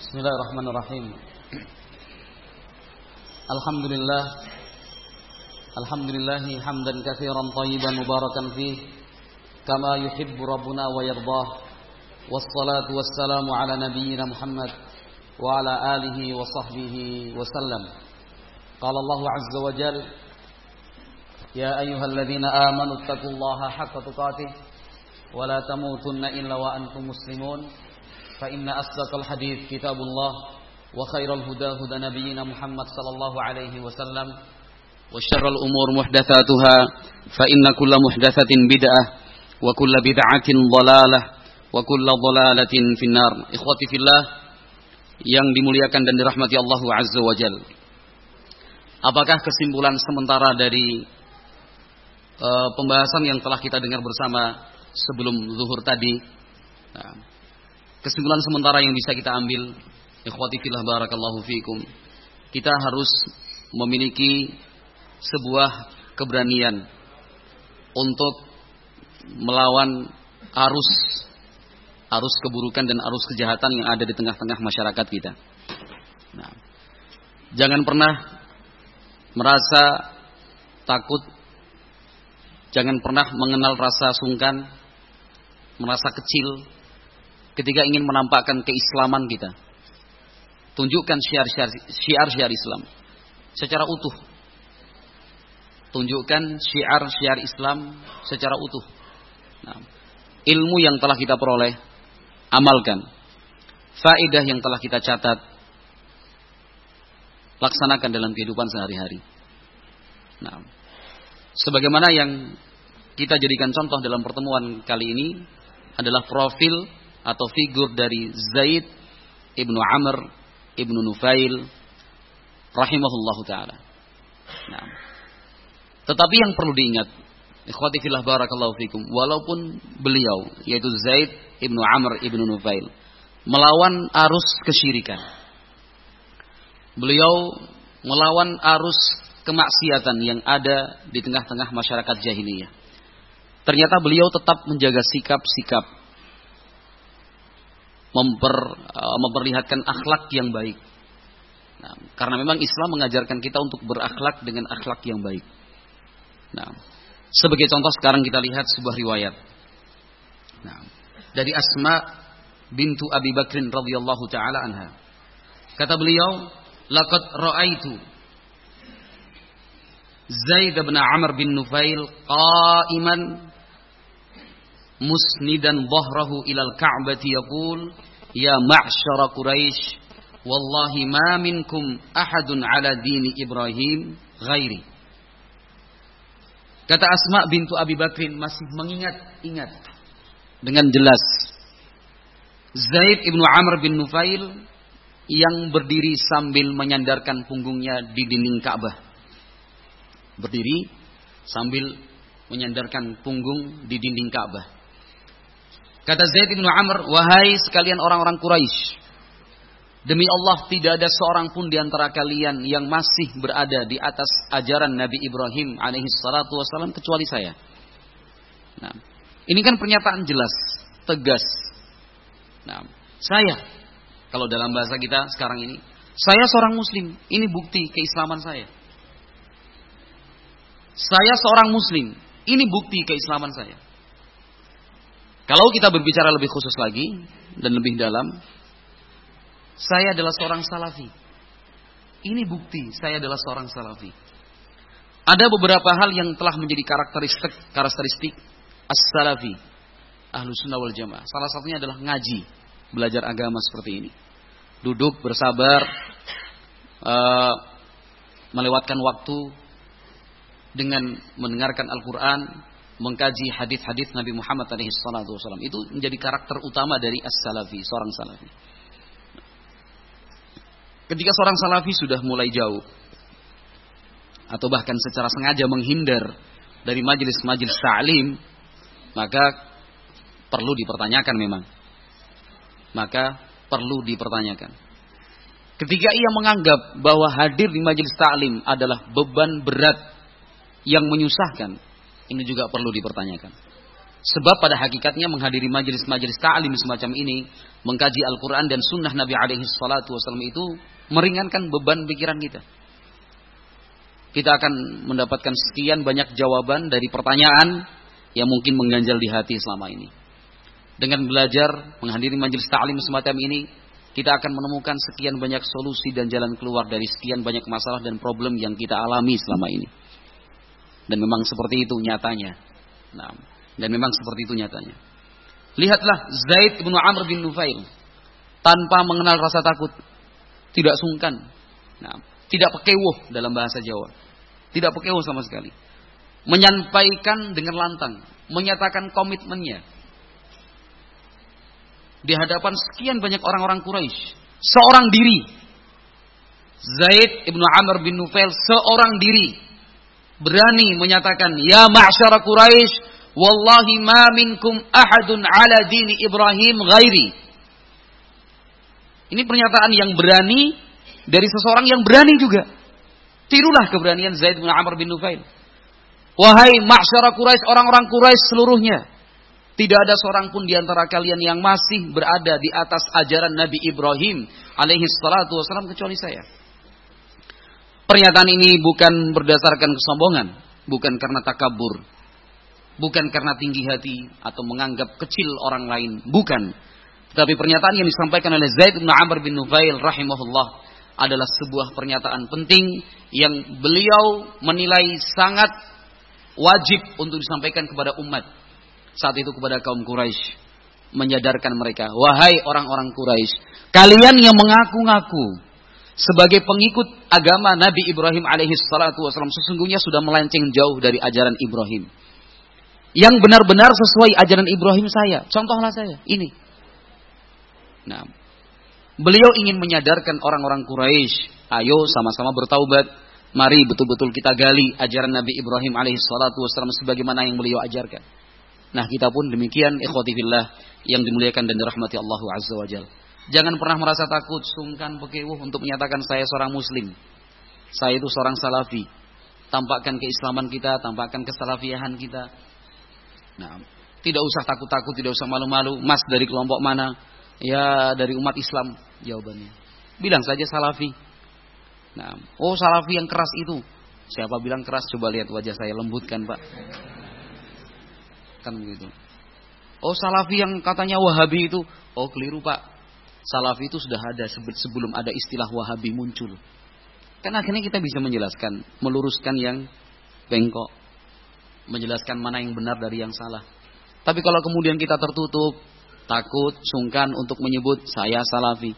Bismillahirrahmanirrahim. Alhamdulillah. Alhamdulillahi hamdan katsiran thayyiban mubarakan fih kama yuhibbu rabbuna wa yardah. Wassalatu wassalamu ala nabiyyina Muhammad wa ala alihi wa sahbihi wa sallam. Qala Allah azza wa jalla: Ya ayyuhalladzina amanu taqullaha haqqa tuqatih wa la tamutunna illa wa antum muslimun. Fa inna asdaqal hadits kitabullah wa khairal huda huda nabiyyina Muhammad sallallahu alaihi wasallam wa syarrul umur muhdatsatuha fa inna kulla muhdatsatin bid'ah wa kulla bid'atin dhalalah wa kulla dhalalatin finnar. Ikhwati fillah yang dimuliakan dan dirahmati Allah azza wa jalla. Apakah kesimpulan sementara dari pembahasan yang telah kita dengar bersama sebelum zuhur tadi? Kesimpulan sementara yang bisa kita ambil, ikhwati fillah barakallahu fikum, kita harus memiliki sebuah keberanian untuk melawan arus keburukan dan arus kejahatan yang ada di tengah-tengah masyarakat kita. Nah, jangan pernah merasa takut, jangan pernah mengenal rasa sungkan, merasa kecil ketika ingin menampakkan keislaman kita. Tunjukkan syiar-syiar Islam secara utuh. Tunjukkan syiar-syiar Islam secara utuh. Nah, ilmu yang telah kita peroleh, amalkan. Faedah yang telah kita catat, laksanakan dalam kehidupan sehari-hari. Nah, sebagaimana yang kita jadikan contoh dalam pertemuan kali ini adalah profil atau figur dari Zaid ibnu Amr ibnu Nufail rahimahullahu ta'ala. Nah, tetapi yang perlu diingat, ikhwati fillah barakallahu fikum, walaupun beliau yaitu Zaid ibnu Amr ibnu Nufail melawan arus kesyirikan, beliau melawan arus kemaksiatan yang ada di tengah-tengah masyarakat jahiliyah, ternyata beliau tetap menjaga sikap-sikap, memperlihatkan akhlak yang baik. Nah, karena memang Islam mengajarkan kita untuk berakhlak dengan akhlak yang baik. Nah, sebagai contoh sekarang kita lihat sebuah riwayat. Nah, dari Asma bintu Abi Bakrin radhiyallahu taala anha. Kata beliau, "Laqad ra'aitu Zaid bin Amr bin Nufail qa'iman musnidan dhahrahu ilal ka'bati yaqul ya ma'syara Quraisy wallahi ma minkum ahadun ala dini Ibrahim ghairi." Kata Asma bintu Abi Bakrin masih mengingat dengan jelas Zaid ibnu Amr bin Nufail yang berdiri sambil menyandarkan punggungnya di dinding Ka'bah. Berdiri sambil menyandarkan punggung di dinding Ka'bah. Kata Zaid bin Amr, "Wahai sekalian orang-orang Quraisy, demi Allah tidak ada seorang pun di antara kalian yang masih berada di atas ajaran Nabi Ibrahim alaihi salatu wasallam kecuali saya." Nah, ini kan pernyataan jelas, tegas. Nah, saya, kalau dalam bahasa kita sekarang ini, saya seorang muslim, ini bukti keislaman saya. Saya seorang muslim, ini bukti keislaman saya. Kalau kita berbicara lebih khusus lagi dan lebih dalam, saya adalah seorang salafi. Ini bukti saya adalah seorang salafi. Ada beberapa hal yang telah menjadi karakteristik as-salafi, Ahlus Sunnah wal Jamaah. Salah satunya adalah ngaji, belajar agama seperti ini. Duduk bersabar, melewatkan waktu dengan mendengarkan Al-Quran, mengkaji hadis-hadis Nabi Muhammad SAW. Itu menjadi karakter utama dari as-salafi, seorang salafi. Ketika seorang salafi sudah mulai jauh, atau bahkan secara sengaja menghindar dari majelis-majelis ta'lim, maka perlu dipertanyakan memang. Maka perlu dipertanyakan. Ketika ia menganggap bahwa hadir di majelis ta'lim adalah beban berat yang menyusahkan, ini juga perlu dipertanyakan. Sebab pada hakikatnya menghadiri majelis-majelis ta'lim semacam ini, mengkaji Al-Quran dan sunnah Nabi alaihi salatu wasallam itu meringankan beban pikiran kita. Kita akan mendapatkan sekian banyak jawaban dari pertanyaan yang mungkin mengganjal di hati selama ini. Dengan belajar, menghadiri majelis ta'lim semacam ini, kita akan menemukan sekian banyak solusi dan jalan keluar dari sekian banyak masalah dan problem yang kita alami selama ini. Dan memang seperti itu nyatanya. Nah, dan memang seperti itu nyatanya. Lihatlah Zaid bin Amr bin Nufail. Tanpa mengenal rasa takut. Tidak sungkan. Nah, tidak pekewuh dalam bahasa Jawa. Tidak pekewuh sama sekali. Menyampaikan dengan lantang. Menyatakan komitmennya. Di hadapan sekian banyak orang-orang Quraisy. Seorang diri. Zaid bin Amr bin Nufail seorang diri. Berani menyatakan, ya ma'syara Quraisy, wallahi ma minkum ahadun ala dini Ibrahim ghairi. Ini pernyataan yang berani dari seseorang yang berani juga. Tirulah keberanian Zaid bin Amr bin Nufail. Wahai ma'syara Quraisy, orang-orang Quraisy seluruhnya. Tidak ada seorang pun di antara kalian yang masih berada di atas ajaran Nabi Ibrahim alaihi salatu wasallam kecuali saya. Pernyataan ini bukan berdasarkan kesombongan, bukan karena takabur, bukan karena tinggi hati atau menganggap kecil orang lain, bukan. Tetapi pernyataan yang disampaikan oleh Zaid bin Amr bin Nufail rahimahullah adalah sebuah pernyataan penting yang beliau menilai sangat wajib untuk disampaikan kepada umat. Saat itu kepada kaum Quraisy, menyadarkan mereka, wahai orang-orang Quraisy, kalian yang mengaku-ngaku sebagai pengikut agama Nabi Ibrahim alaihi salatu wasallam sesungguhnya sudah melenceng jauh dari ajaran Ibrahim. Yang benar-benar sesuai ajaran Ibrahim saya, contohlah saya, ini. Nah, beliau ingin menyadarkan orang-orang Quraisy, ayo sama-sama bertaubat, mari betul-betul kita gali ajaran Nabi Ibrahim alaihi salatu wasallam sebagaimana yang beliau ajarkan. Nah, kita pun demikian, ikhwati fillah yang dimuliakan dan dirahmati Allah Azza wa Jalla. Jangan pernah merasa takut, sungkan, pekewuh untuk menyatakan saya seorang muslim. Saya itu seorang salafi. Tampakkan keislaman kita, tampakkan kesalafiyahan kita. Nah, tidak usah takut-takut, tidak usah malu-malu. Mas dari kelompok mana? Ya, dari umat Islam jawabannya. Bilang saja salafi. Nah, oh salafi yang keras itu. Siapa bilang keras? Coba lihat wajah saya, lembutkan, Pak. Kan begitu. Oh salafi yang katanya Wahabi itu, oh keliru Pak. Salafi itu sudah ada sebelum ada istilah Wahabi muncul. Kan akhirnya kita bisa menjelaskan, meluruskan yang bengkok, menjelaskan mana yang benar dari yang salah. Tapi kalau kemudian kita tertutup, takut, sungkan untuk menyebut saya salafi.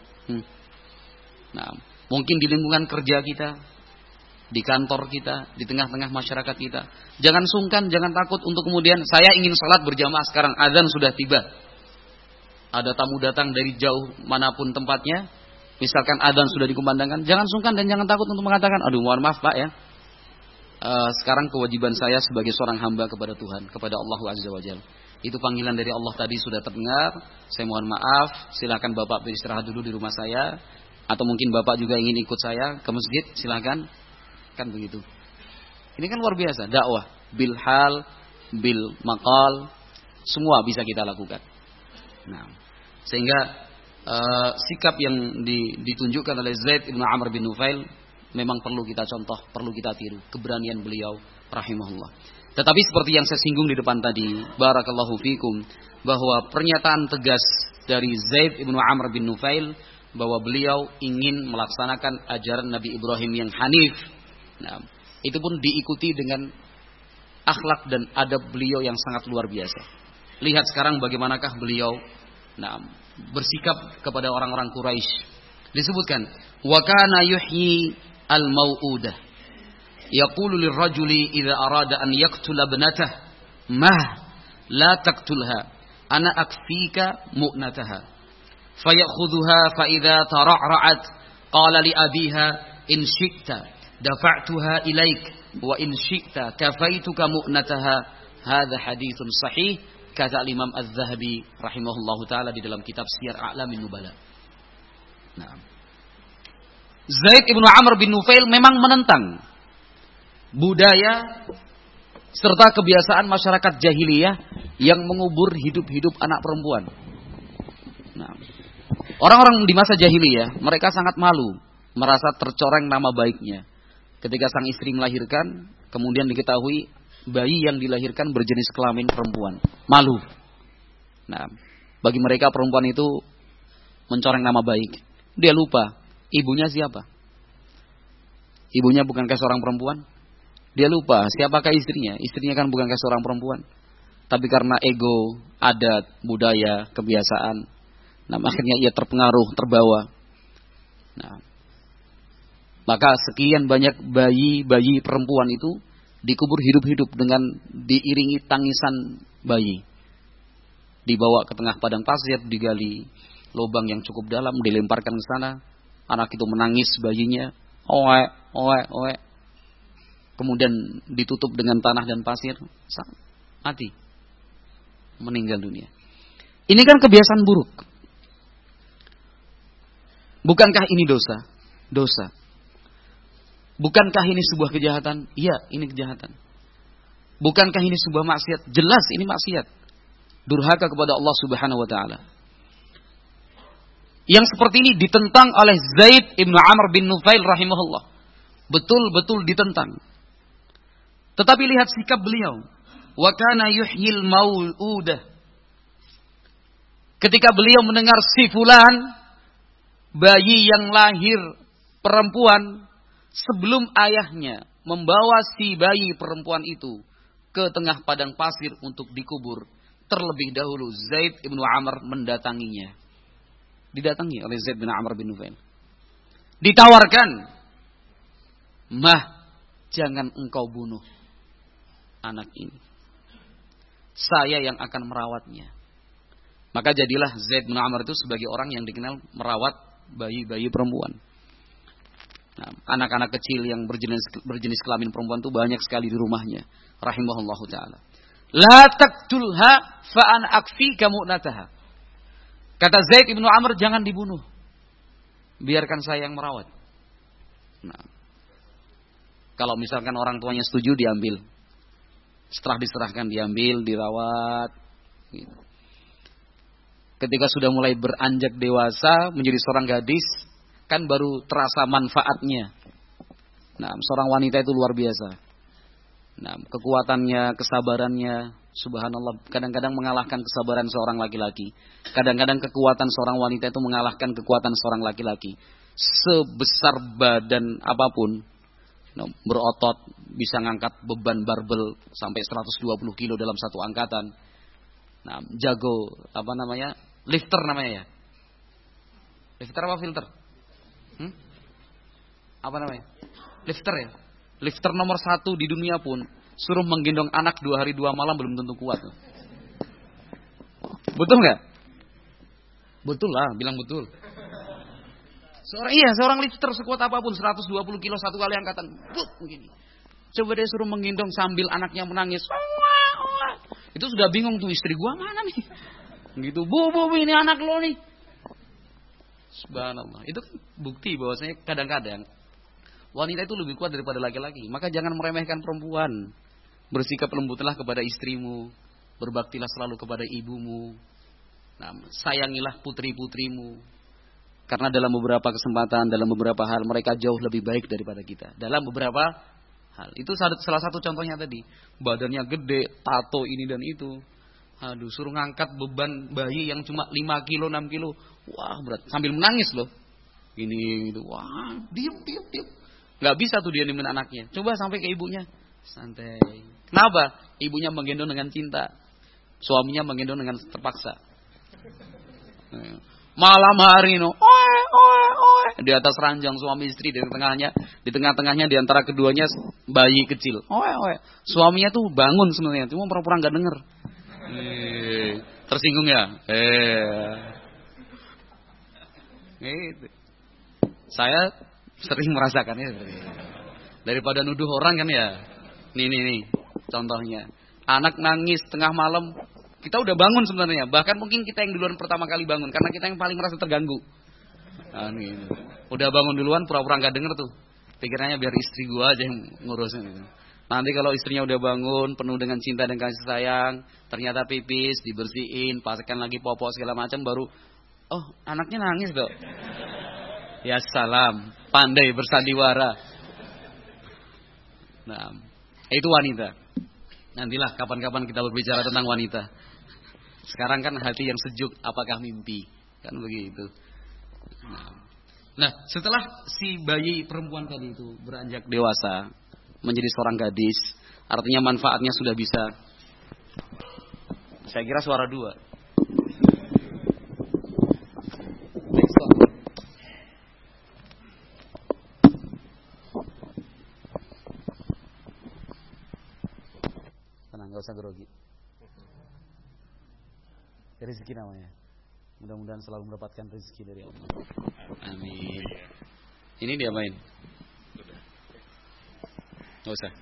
Nah, mungkin di lingkungan kerja kita, di kantor kita, di tengah-tengah masyarakat kita. Jangan sungkan, jangan takut untuk kemudian saya ingin salat berjamaah sekarang, azan sudah tiba. Ada tamu datang dari jauh manapun tempatnya, misalkan azan sudah dikumandangkan, jangan sungkan dan jangan takut untuk mengatakan, aduh mohon maaf Pak ya. Sekarang kewajiban saya sebagai seorang hamba kepada Tuhan, kepada Allah Azza wa Jalla. Itu panggilan dari Allah tadi sudah terdengar, saya mohon maaf, silakan Bapak beristirahat dulu di rumah saya, atau mungkin Bapak juga ingin ikut saya ke masjid, silakan. Kan begitu. Ini kan luar biasa, dakwah bil hal, bil maqal, semua bisa kita lakukan. Nah, sehingga sikap yang ditunjukkan oleh Zaid bin Amr bin Nufail memang perlu kita contoh, perlu kita tiru keberanian beliau rahimahullah. Tetapi seperti yang saya singgung di depan tadi, barakallahu fikum, bahwa pernyataan tegas dari Zaid bin Amr bin Nufail bahwa beliau ingin melaksanakan ajaran Nabi Ibrahim yang hanif. Nah, itu pun diikuti dengan akhlak dan adab beliau yang sangat luar biasa. Lihat sekarang bagaimanakah beliau bersikap kepada orang-orang Quraisy. Disebutkan, wa kana yuhyi al-mau'udah. Yaqulu lirrajuli idza arada an yaqtula ibnatahu, "Mah, la taqtulha. Ana akfika mu'nataha." Fayakhudhuha fa idza tara'ra'at qala li abiha in syi'ta dafa'tuha ilaik wa in syi'ta kafaituka mu'nataha. Hadza haditsun sahih, kata Imam Az-Zahabi rahimahullahu taala di dalam kitab Siyar A'lamin Nubala. Nah, Zaid bin Amr bin Nufail memang menentang budaya serta kebiasaan masyarakat jahiliyah yang mengubur hidup-hidup anak perempuan. Nah, orang-orang di masa jahiliyah, mereka sangat malu, merasa tercoreng nama baiknya. Ketika sang istri melahirkan, kemudian diketahui bayi yang dilahirkan berjenis kelamin perempuan. Malu. Nah, bagi mereka perempuan itu mencoreng nama baik. Dia lupa, ibunya siapa? Ibunya bukankah seorang perempuan? Dia lupa, siapakah istrinya? Istrinya kan bukankah seorang perempuan? Tapi karena ego, adat, budaya, kebiasaan, nah akhirnya ia terpengaruh, terbawa. Nah, maka sekian banyak bayi-bayi perempuan itu dikubur hidup-hidup dengan diiringi tangisan bayi. Dibawa ke tengah padang pasir, digali lubang yang cukup dalam, dilemparkan ke sana. Anak itu menangis bayinya, oe, oe, oe. Kemudian ditutup dengan tanah dan pasir, mati, meninggal dunia. Ini kan kebiasaan buruk. Bukankah ini dosa? Dosa. Bukankah ini sebuah kejahatan? Iya, ini kejahatan. Bukankah ini sebuah maksiat? Jelas ini maksiat. Durhaka kepada Allah Subhanahu wa taala. Yang seperti ini ditentang oleh Zaid ibn Amr bin Nufail rahimahullah. Betul-betul ditentang. Tetapi lihat sikap beliau. Wa kana yuhyil mau'udah. Ketika beliau mendengar si fulan, bayi yang lahir perempuan, sebelum ayahnya membawa si bayi perempuan itu ke tengah padang pasir untuk dikubur, terlebih dahulu Zaid ibn Amr mendatanginya. Didatangi oleh Zaid bin Amr bin Nufail. Ditawarkan, "Mah, jangan engkau bunuh anak ini. Saya yang akan merawatnya." Maka jadilah Zaid bin Amr itu sebagai orang yang dikenal merawat bayi-bayi perempuan. Nah, anak-anak kecil yang berjenis kelamin perempuan itu banyak sekali di rumahnya. Rahimahullahu ta'ala. La taqtulha fa an akfika mu'nataha. Kata Zaid bin Amr, jangan dibunuh. Biarkan saya yang merawat. Nah, kalau misalkan orang tuanya setuju, diambil. Setelah diserahkan, diambil, dirawat. Gitu. Ketika sudah mulai beranjak dewasa, menjadi seorang gadis, kan baru terasa manfaatnya. Nah, seorang wanita itu luar biasa. Nah, kekuatannya, kesabarannya, subhanallah, kadang-kadang mengalahkan kesabaran seorang laki-laki. Kadang-kadang kekuatan seorang wanita itu mengalahkan kekuatan seorang laki-laki. Sebesar badan apapun, berotot, bisa ngangkat beban barbel sampai 120 kilo dalam satu angkatan. Nah, jago, lifter namanya ya. Lifter apa filter? Apa namanya? Lifter ya. Lifter nomor 1 di dunia pun suruh menggendong anak 2 hari 2 malam belum tentu kuat. Betul nggak? Betul lah, bilang betul. Seorang lifter sekuat apapun 120 kilo satu kali angkatan, begini. Coba dia suruh menggendong sambil anaknya menangis. Itu sudah bingung tuh, istri gua mana nih? Gitu, bu ini anak lo nih. Subhanallah. Itu bukti bahwasanya kadang-kadang wanita itu lebih kuat daripada laki-laki. Maka jangan meremehkan perempuan. Bersikap lembutlah kepada istrimu. Berbaktilah selalu kepada ibumu. Nah, sayangilah putri-putrimu. Karena dalam beberapa kesempatan, dalam beberapa hal mereka jauh lebih baik daripada kita. Dalam beberapa hal. Itu salah satu contohnya tadi. Badannya gede, tato ini dan itu. Aduh, suruh ngangkat beban bayi yang cuma 5 kilo, 6 kilo. Wah, berat. Sambil menangis loh. Gini gitu. Wah, diam. Gak bisa tuh dia diemin anaknya. Coba sampai ke ibunya. Santai. Kenapa? Ibunya menggendong dengan cinta. Suaminya menggendong dengan terpaksa. Malam hari di atas ranjang suami istri, di tengah-tengahnya di antara keduanya bayi kecil. Suaminya tuh bangun sebenarnya, cuma pura-pura nggak denger. Tersinggung ya? Gitu. Saya sering merasakannya seperti itu. Daripada nuduh orang kan ya. Nih contohnya. Anak nangis tengah malam, kita udah bangun sebenarnya. Bahkan mungkin kita yang duluan pertama kali bangun karena kita yang paling merasa terganggu. Nah, nih. Udah bangun duluan, pura-pura nggak denger tuh. Pikirannya biar istri gua aja yang ngurusin. Nanti kalau istrinya udah bangun penuh dengan cinta dan kasih sayang, ternyata pipis dibersihin, paskan lagi popok segala macam, baru oh anaknya nangis dok. Ya salam, pandai bersandiwara. Nah, itu wanita. Nantilah kapan-kapan kita berbicara tentang wanita. Sekarang kan hati yang sejuk, apakah mimpi? Kan begitu. Nah, setelah si bayi perempuan tadi itu beranjak dewasa, menjadi seorang gadis, artinya manfaatnya sudah bisa. Saya kira suara dua. Tenang, gak usah grogi. Rezeki namanya. Mudah-mudahan selalu mendapatkan rezeki dari Allah. Amin. Ini dia main. Gak usah.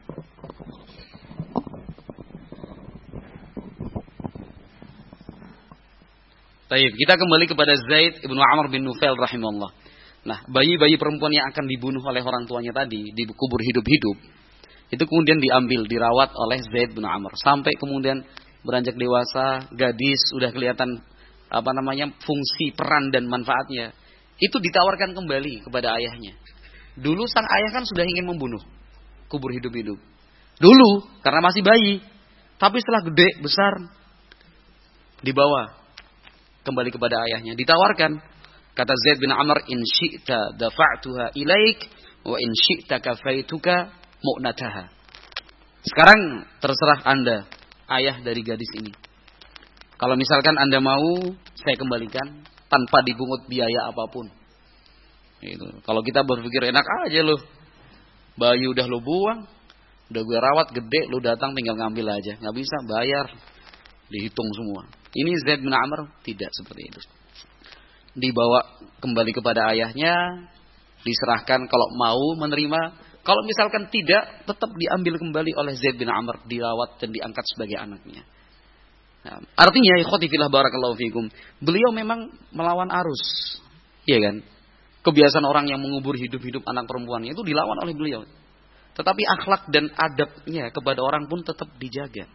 Baik, kita kembali kepada Zaid ibnu Amr bin Nufail rahimahullah. Nah, bayi-bayi perempuan yang akan dibunuh oleh orang tuanya tadi, dikubur hidup-hidup, itu kemudian diambil, dirawat oleh Zaid bin Amr. Sampai kemudian beranjak dewasa, gadis, sudah kelihatan fungsi, peran dan manfaatnya. Itu ditawarkan kembali kepada ayahnya. Dulu sang ayah kan sudah ingin membunuh, kubur hidup-hidup. Dulu karena masih bayi, tapi setelah gede besar dibawa kembali kepada ayahnya, ditawarkan. Kata Zaid bin Amr, in syi'ta dafa'tuha ilaik wa in syi'ta kafaituka mu'nataha. Sekarang terserah Anda, ayah dari gadis ini. Kalau misalkan Anda mau, saya kembalikan tanpa dipungut biaya apapun. Gitu. Kalau kita berpikir enak aja loh, bayi udah lo buang, udah gue rawat gede, lo datang tinggal ngambil aja. Nggak bisa, bayar, dihitung semua. Ini Zaid bin Amr tidak seperti itu. Dibawa kembali kepada ayahnya, diserahkan kalau mau menerima. Kalau misalkan tidak, tetap diambil kembali oleh Zaid bin Amr, dirawat dan diangkat sebagai anaknya. Nah, artinya, ikhwati fillah barakallahu fikum, beliau memang melawan arus, iya kan? Kebiasaan orang yang mengubur hidup-hidup anak perempuannya itu dilawan oleh beliau. Tetapi akhlak dan adabnya kepada orang pun tetap dijaga.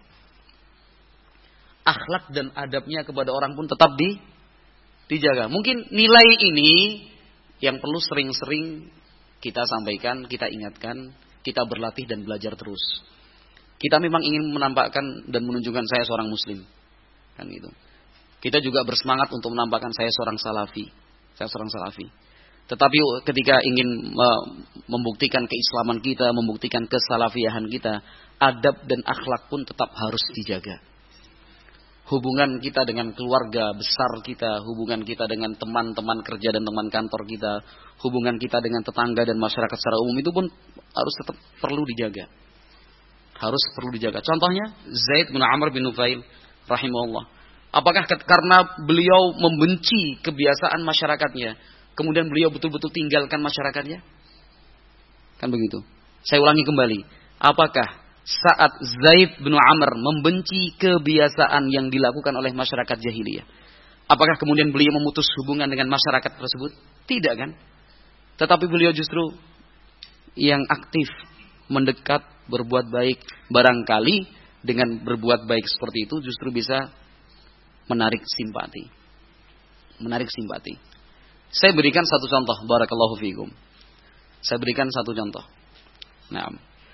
Akhlak dan adabnya kepada orang pun tetap dijaga. Mungkin nilai ini yang perlu sering-sering kita sampaikan, kita ingatkan, kita berlatih dan belajar terus. Kita memang ingin menampakkan dan menunjukkan saya seorang muslim. Kan gitu. Kita juga bersemangat untuk menampakkan saya seorang salafi. Saya seorang salafi. Tetapi ketika ingin membuktikan keislaman kita, membuktikan kesalafiyahan kita, adab dan akhlak pun tetap harus dijaga. Hubungan kita dengan keluarga besar kita, hubungan kita dengan teman-teman kerja dan teman kantor kita, hubungan kita dengan tetangga dan masyarakat secara umum itu pun harus tetap perlu dijaga. Harus perlu dijaga. Contohnya Zaid bin Amr bin Nufail rahimahullah. Apakah karena beliau membenci kebiasaan masyarakatnya, kemudian beliau betul-betul tinggalkan masyarakatnya? Kan begitu. Saya ulangi kembali. Apakah saat Zaid bin Amr membenci kebiasaan yang dilakukan oleh masyarakat jahiliyah, apakah kemudian beliau memutus hubungan dengan masyarakat tersebut? Tidak kan? Tetapi beliau justru yang aktif, mendekat, berbuat baik. Barangkali dengan berbuat baik seperti itu justru bisa menarik simpati. Menarik simpati. Saya berikan satu contoh, barakallahu fikum. Saya berikan satu contoh. Nah,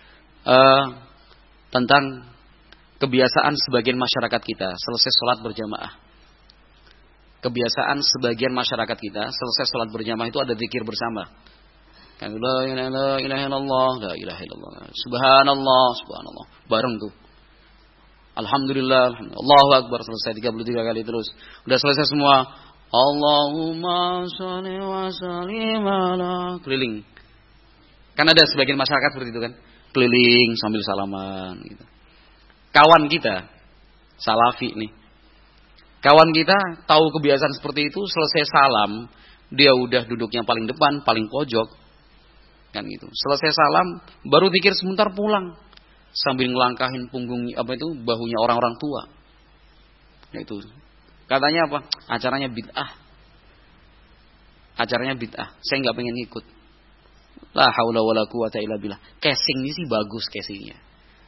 tentang kebiasaan sebagian masyarakat kita selesai sholat berjamaah. Kebiasaan sebagian masyarakat kita selesai sholat berjamaah itu ada zikir bersama. Kan la ilaha illallah, la ilaha illallah. Subhanallah, subhanallah. Bareng tuh. Alhamdulillah, Allahu akbar, selesai 33 kali terus. Udah selesai semua. Allahumma shalli wa sallim ala, keliling. Kan ada sebagian masyarakat seperti itu kan? Keliling sambil salaman gitu. Kawan kita salafi nih. Kawan kita tahu kebiasaan seperti itu, selesai salam, dia udah duduknya paling depan, paling pojok. Kan gitu. Selesai salam, baru zikir sebentar pulang. Sambil ngelangkahin punggung bahunya orang-orang tua. Itu. Katanya apa? Acaranya bid'ah. Acaranya bid'ah. Saya enggak pengen ikut. La haula wala quwata illa billah. Casing ini sih bagus casingnya.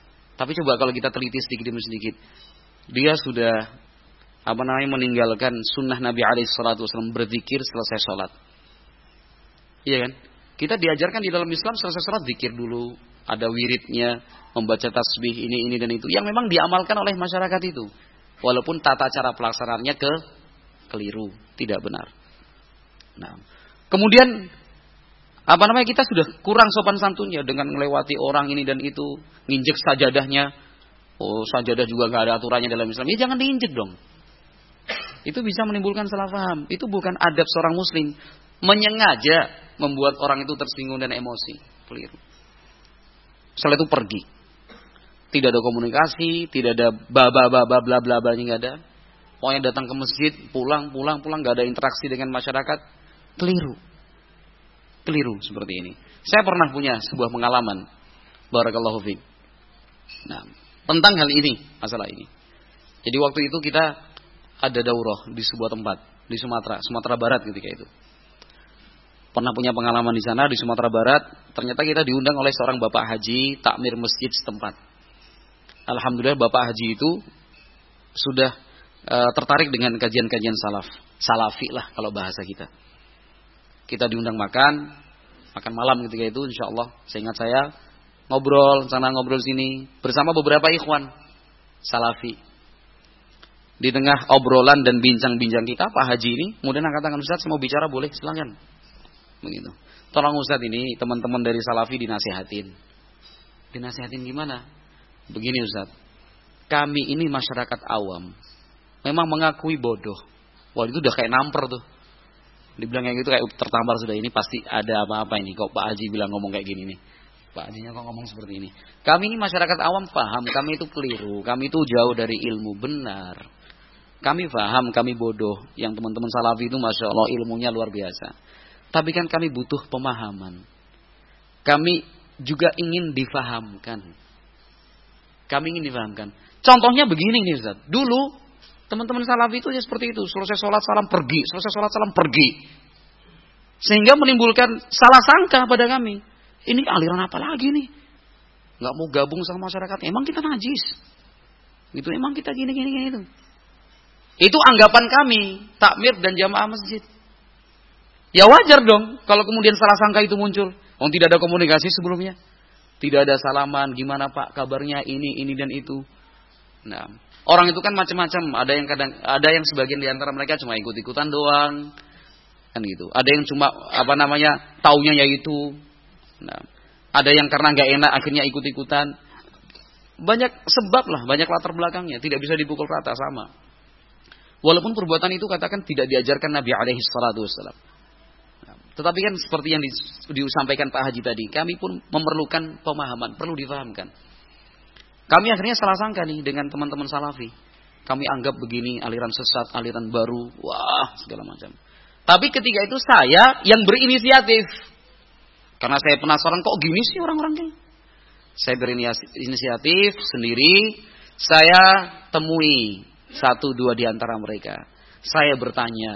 Tapi coba kalau kita teliti sedikit demi sedikit, dia sudah meninggalkan sunnah Nabi SAW berzikir selesai sholat. Iya kan? Kita diajarkan di dalam Islam selesai sholat zikir dulu, ada wiridnya, membaca tasbih ini dan itu, yang memang diamalkan oleh masyarakat itu. Walaupun tata cara pelaksanaannya keliru, tidak benar. Nah, kemudian kita sudah kurang sopan santunnya dengan melewati orang ini dan itu, nginjek sajadahnya. Oh, sajadah juga nggak ada aturannya dalam Islam. Ya jangan diinjek dong. Itu bisa menimbulkan salah paham. Itu bukan adab seorang muslim. Menyengaja membuat orang itu tersinggung dan emosi. Keliru. Setelah itu pergi. Tidak ada komunikasi, tidak ada bla nggak ada. Pokoknya datang ke masjid, pulang, nggak ada interaksi dengan masyarakat. Keliru seperti ini. Saya pernah punya sebuah pengalaman. Barakallahu fiik. Nah, tentang hal ini, masalah ini. Jadi waktu itu kita ada daurah di sebuah tempat di Sumatera Barat ketika itu. Pernah punya pengalaman di sana di Sumatera Barat. Ternyata kita diundang oleh seorang bapak haji takmir masjid setempat. Alhamdulillah bapak haji itu sudah tertarik dengan kajian-kajian salafi lah kalau bahasa kita. Kita diundang makan malam ketika itu, insyaallah seingat saya ngobrol sini bersama beberapa ikhwan salafi. Di tengah obrolan dan bincang-bincang kita, Pak Haji ini kemudian angkat tangan, Ustaz, saya mau bicara, boleh, silakan. Begitu. Tolong Ustaz, ini teman-teman dari salafi dinasihatin. Dinasihatin gimana? Begini Ustaz, kami ini masyarakat awam, memang mengakui bodoh. Wah, itu udah kayak namper tuh. Dibilang kayak gitu kayak tertampar sudah, ini pasti ada apa-apa ini. Kok Pak Haji bilang ngomong kayak gini nih? Pak Hajinya kok ngomong seperti ini? Kami ini masyarakat awam paham, kami itu keliru, kami itu jauh dari ilmu, benar. Kami paham, kami bodoh. Yang teman-teman salafi itu Masya Allah ilmunya luar biasa. Tapi kan kami butuh pemahaman. Kami juga ingin difahamkan. Contohnya begini nih Ustaz. Dulu teman-teman salafi itu ya seperti itu. Selesai sholat salam pergi. Sehingga menimbulkan salah sangka pada kami. Ini aliran apa lagi nih? Gak mau gabung sama masyarakat. Emang kita najis. Gitu, emang kita gini itu. Itu anggapan kami, takmir dan jamaah masjid. Ya wajar dong kalau kemudian salah sangka itu muncul. Tidak ada komunikasi sebelumnya. Tidak ada salaman, gimana Pak kabarnya ini dan itu. Nah, orang itu kan macam-macam. Ada yang sebagian di antara mereka cuma ikut-ikutan doang. Kan gitu. Ada yang cuma taunya yaitu. Nah, ada yang karena nggak enak akhirnya ikut-ikutan. Banyak sebab lah, banyak latar belakangnya. Tidak bisa dipukul rata sama. Walaupun perbuatan itu katakan tidak diajarkan Nabi alaihi salatu wassalam. Tetapi kan seperti yang disampaikan Pak Haji tadi, kami pun memerlukan pemahaman, perlu difahamkan. Kami akhirnya salah sangka nih dengan teman-teman salafi. Kami anggap begini aliran sesat, aliran baru, wah segala macam. Tapi ketika itu saya yang berinisiatif. Karena saya penasaran kok gini sih orang-orangnya. Saya berinisiatif sendiri, saya temui 1-2 di antara mereka. Saya bertanya,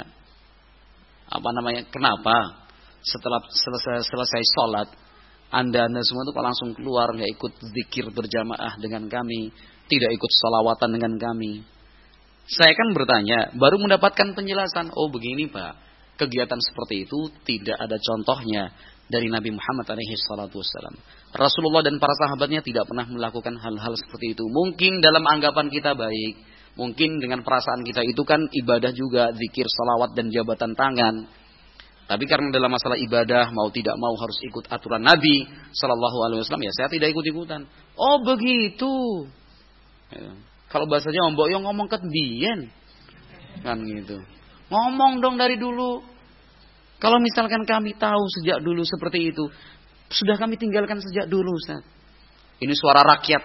kenapa setelah selesai sholat, anda semua itu kok langsung keluar, nggak ikut zikir berjamaah dengan kami, tidak ikut sholawatan dengan kami? Saya kan bertanya, baru mendapatkan penjelasan. Oh begini Pak, kegiatan seperti itu tidak ada contohnya dari Nabi Muhammad SAW. Rasulullah dan para sahabatnya tidak pernah melakukan hal-hal seperti itu. Mungkin dalam anggapan kita baik, mungkin dengan perasaan kita itu kan ibadah juga, zikir, salawat dan jabatan tangan. Tapi karena dalam masalah ibadah mau tidak mau harus ikut aturan Nabi SAW, ya saya tidak ikut-ikutan. Oh begitu. Ya. Kalau bahasanya Mbok Yo ngomong ke Dien, kan gitu. Ngomong dong dari dulu. Kalau misalkan kami tahu sejak dulu seperti itu, sudah kami tinggalkan sejak dulu, Ustaz. Ini suara rakyat.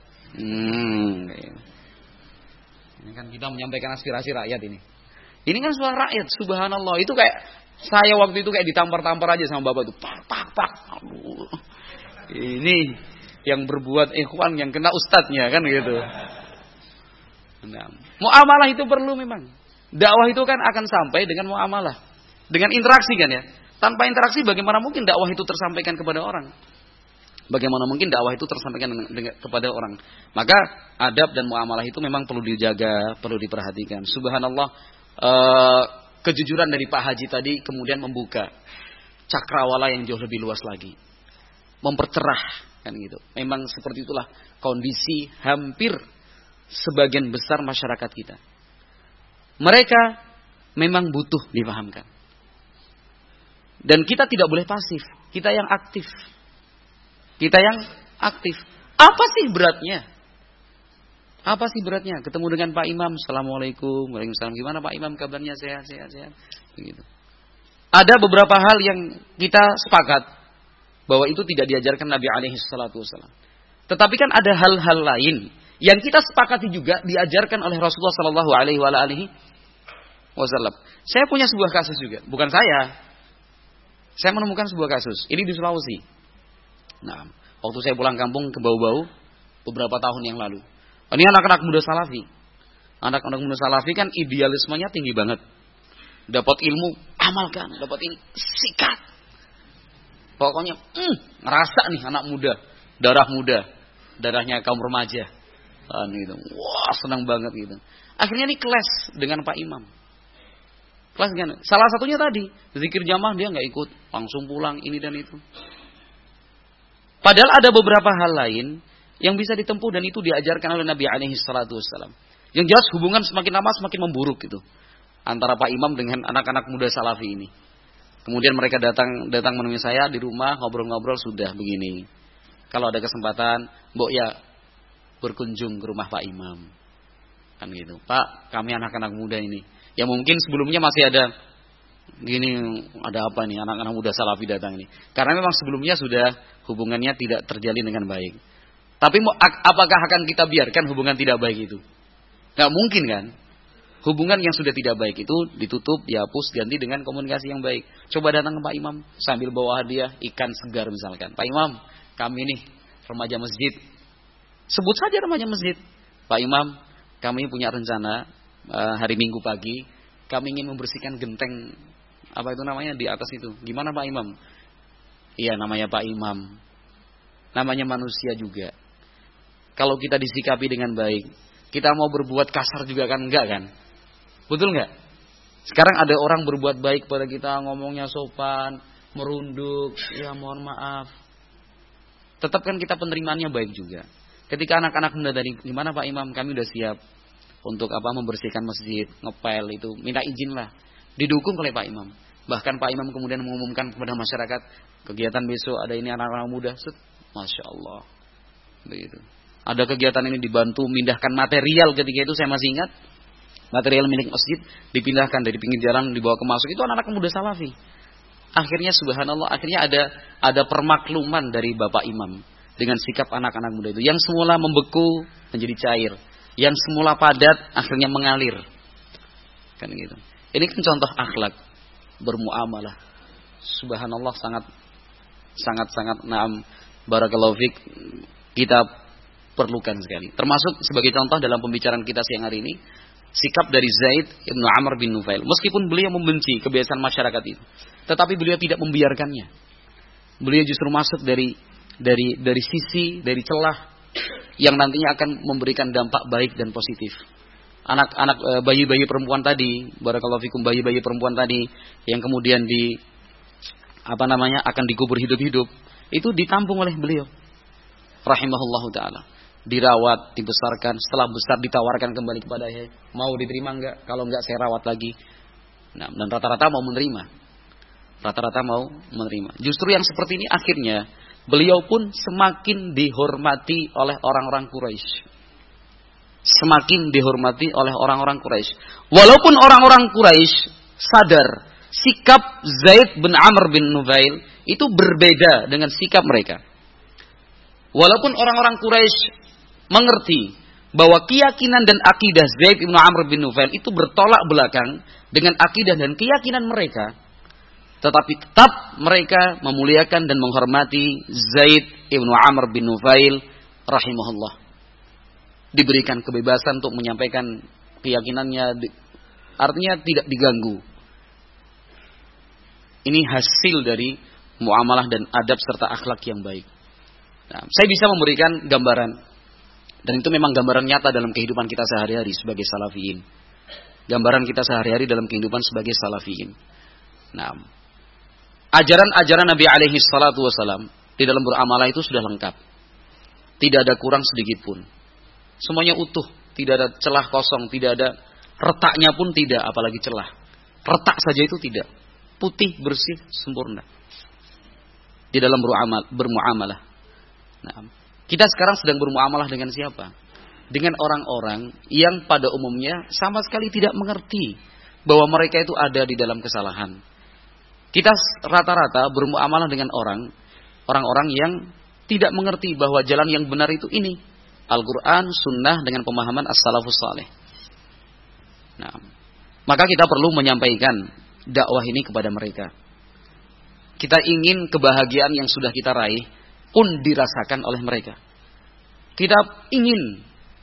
Ini kan kita menyampaikan aspirasi rakyat ini. Ini kan suara rakyat, subhanallah. Itu kayak saya waktu itu kayak ditampar-tampar aja sama bapak itu. Pak. Aduh. Ini yang berbuat ikhwan yang kena ustadznya kan gitu. Nah, muamalah itu perlu memang. Dakwah itu kan akan sampai dengan muamalah. Dengan interaksi kan ya. Tanpa interaksi bagaimana mungkin dakwah itu tersampaikan kepada orang? Bagaimana mungkin dakwah itu tersampaikan kepada orang? Maka adab dan muamalah itu memang perlu dijaga, perlu diperhatikan. Subhanallah, kejujuran dari Pak Haji tadi kemudian membuka cakrawala yang jauh lebih luas lagi, mempercerah kan gitu. Memang seperti itulah kondisi hampir sebagian besar masyarakat kita. Mereka memang butuh dipahamkan. Dan kita tidak boleh pasif, kita yang aktif. Kita yang aktif. Apa sih beratnya? Apa sih beratnya? Ketemu dengan Pak Imam, Assalamualaikum, Waalaikumsalam. Gimana Pak Imam kabarnya? Sehat. Begitu. Ada beberapa hal yang kita sepakat bahwa itu tidak diajarkan Nabi alaihi salatu wasallam. Tetapi kan ada hal-hal lain yang kita sepakati juga diajarkan oleh Rasulullah sallallahu alaihi wasallam. Saya punya sebuah kasus juga, bukan saya. Saya menemukan sebuah kasus. Ini di Sulawesi. Nah, waktu saya pulang kampung ke Bau-Bau beberapa tahun yang lalu. Ini anak-anak muda salafi. Anak-anak muda salafi kan idealismenya tinggi banget. Dapat ilmu, amalkan. Dapat ini, sikat. Pokoknya, ngerasa nih anak muda. Darah muda. Darahnya kaum remaja. Gitu. Wah, senang banget gitu. Akhirnya nih kelas dengan Pak Imam. Kelas dengan, salah satunya tadi, zikir jamaah dia nggak ikut. Langsung pulang, ini dan itu. Padahal ada beberapa hal lain yang bisa ditempuh dan itu diajarkan oleh Nabi alaihi salatu wasallam. Yang jelas hubungan semakin lama semakin memburuk gitu antara Pak Imam dengan anak-anak muda salafi ini. Kemudian mereka datang menemui saya di rumah, ngobrol-ngobrol, sudah begini. Kalau ada kesempatan, Mbok ya berkunjung ke rumah Pak Imam. Kan gitu. Pak, kami anak-anak muda ini. Ya mungkin sebelumnya masih ada gini, ada apa nih anak-anak muda salafi datang ini. Karena memang sebelumnya sudah hubungannya tidak terjalin dengan baik. Tapi apakah akan kita biarkan hubungan tidak baik itu? Nggak mungkin kan? Hubungan yang sudah tidak baik itu ditutup, dihapus, ganti dengan komunikasi yang baik. Coba datang ke Pak Imam sambil bawa hadiah ikan segar misalkan. Pak Imam, kami nih remaja masjid. Sebut saja remaja masjid. Pak Imam, kami punya rencana hari Minggu pagi kami ingin membersihkan genteng apa itu namanya di atas itu. Gimana Pak Imam? Iya, namanya Pak Imam. Namanya manusia juga. Kalau kita disikapi dengan baik, kita mau berbuat kasar juga kan enggak kan? Betul enggak? Sekarang ada orang berbuat baik pada kita, ngomongnya sopan, merunduk, ya mohon maaf. Tetap kan kita penerimaannya baik juga. Ketika anak-anak muda dari gimana Pak Imam, kami udah siap untuk membersihkan masjid, ngepel itu, minta izin lah. Didukung oleh Pak Imam. Bahkan Pak Imam kemudian mengumumkan kepada masyarakat, kegiatan besok ada ini anak-anak muda. Masya Allah. Begitu. Ada kegiatan ini dibantu mindahkan material, ketika itu saya masih ingat. Material milik masjid dipindahkan dari pinggir jalan dibawa ke masuk. Itu anak-anak muda salafi. Akhirnya subhanallah, akhirnya ada permakluman dari Bapak Imam dengan sikap anak-anak muda itu. Yang semula membeku menjadi cair. Yang semula padat akhirnya mengalir. Kan gitu. Ini kan contoh akhlak bermuamalah. Subhanallah, sangat naam barakallahu fik, kita perlukan sekali. Termasuk sebagai contoh dalam pembicaraan kita siang hari ini, sikap dari Zaid bin Amr bin Nufail. Meskipun beliau membenci kebiasaan masyarakat itu, tetapi beliau tidak membiarkannya. Beliau justru masuk dari celah yang nantinya akan memberikan dampak baik dan positif. Anak-anak bayi-bayi perempuan tadi, barakallahu fikum, bayi-bayi perempuan tadi yang kemudian akan dikubur hidup-hidup, itu ditampung oleh beliau rahimahullahu taala. Dirawat, dibesarkan, setelah besar ditawarkan kembali kepada saya, mau diterima enggak? Kalau enggak saya rawat lagi. Nah, dan rata-rata mau menerima. Justru yang seperti ini akhirnya beliau pun semakin dihormati oleh orang-orang Quraisy. Walaupun orang-orang Quraisy sadar sikap Zaid bin Amr bin Nufail itu berbeda dengan sikap mereka. Walaupun orang-orang Quraisy mengerti bahwa keyakinan dan akidah Zaid bin Amr bin Nufail itu bertolak belakang dengan akidah dan keyakinan mereka, tetapi tetap mereka memuliakan dan menghormati Zaid bin Amr bin Nufail rahimahullah. Diberikan kebebasan untuk menyampaikan keyakinannya, artinya tidak diganggu. Ini hasil dari muamalah dan adab serta akhlak yang baik. Nah, saya bisa memberikan gambaran, dan itu memang gambaran nyata dalam kehidupan kita sehari-hari sebagai salafiyin. Gambaran kita sehari-hari dalam kehidupan sebagai salafiyin. Nah, ajaran-ajaran Nabi alaihi salatu wasalam di dalam beramalah itu sudah lengkap. Tidak ada kurang sedikit pun. Semuanya utuh, tidak ada celah kosong, tidak ada retaknya pun tidak, apalagi celah. Retak saja itu tidak. Putih, bersih, sempurna. Di dalam bermuamalah. Nah, kita sekarang sedang bermuamalah dengan siapa? Dengan orang-orang yang pada umumnya sama sekali tidak mengerti bahwa mereka itu ada di dalam kesalahan. Kita rata-rata bermuamalah dengan orang-orang yang tidak mengerti bahwa jalan yang benar itu ini. Al-Quran, Sunnah dengan pemahaman as-salafus saleh. Nah, maka kita perlu menyampaikan dakwah ini kepada mereka. Kita ingin kebahagiaan yang sudah kita raih pun dirasakan oleh mereka. Kita ingin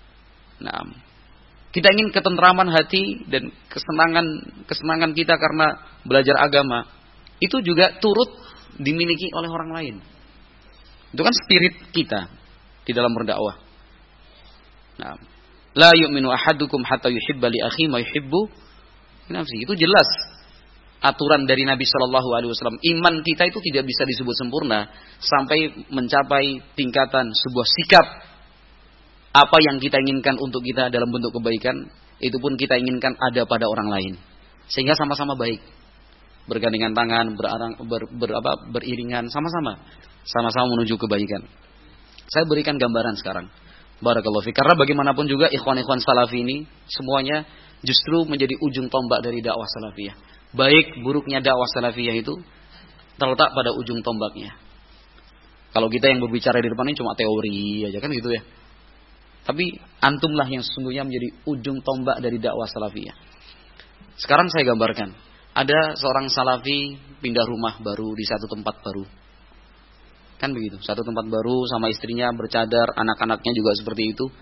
ketentraman hati dan kesenangan kita karena belajar agama itu juga turut dimiliki oleh orang lain. Itu kan spirit kita di dalam berdakwah. Nah, la yu'minu ahadukum hatta yuhibba li akhihi ma yuhibbu nafsi. Itu jelas aturan dari Nabi Shallallahu Alaihi Wasallam. Iman kita itu tidak bisa disebut sempurna sampai mencapai tingkatan sebuah sikap apa yang kita inginkan untuk kita dalam bentuk kebaikan, itu pun kita inginkan ada pada orang lain, sehingga sama-sama baik, bergandengan tangan, beriringan, sama-sama menuju kebaikan. Saya berikan gambaran sekarang, barakallahu fiik, karena bagaimanapun juga ikhwan-ikhwan salafi ini semuanya justru menjadi ujung tombak dari dakwah salafiyah. Baik buruknya dakwah salafiyah itu terletak pada ujung tombaknya. Kalau kita yang berbicara di depan ini cuma teori aja kan gitu ya. Tapi antumlah yang sesungguhnya menjadi ujung tombak dari dakwah salafiyah. Sekarang saya gambarkan, ada seorang salafi pindah rumah baru di satu tempat baru. Kan begitu, satu tempat baru sama istrinya bercadar, anak-anaknya juga seperti itu.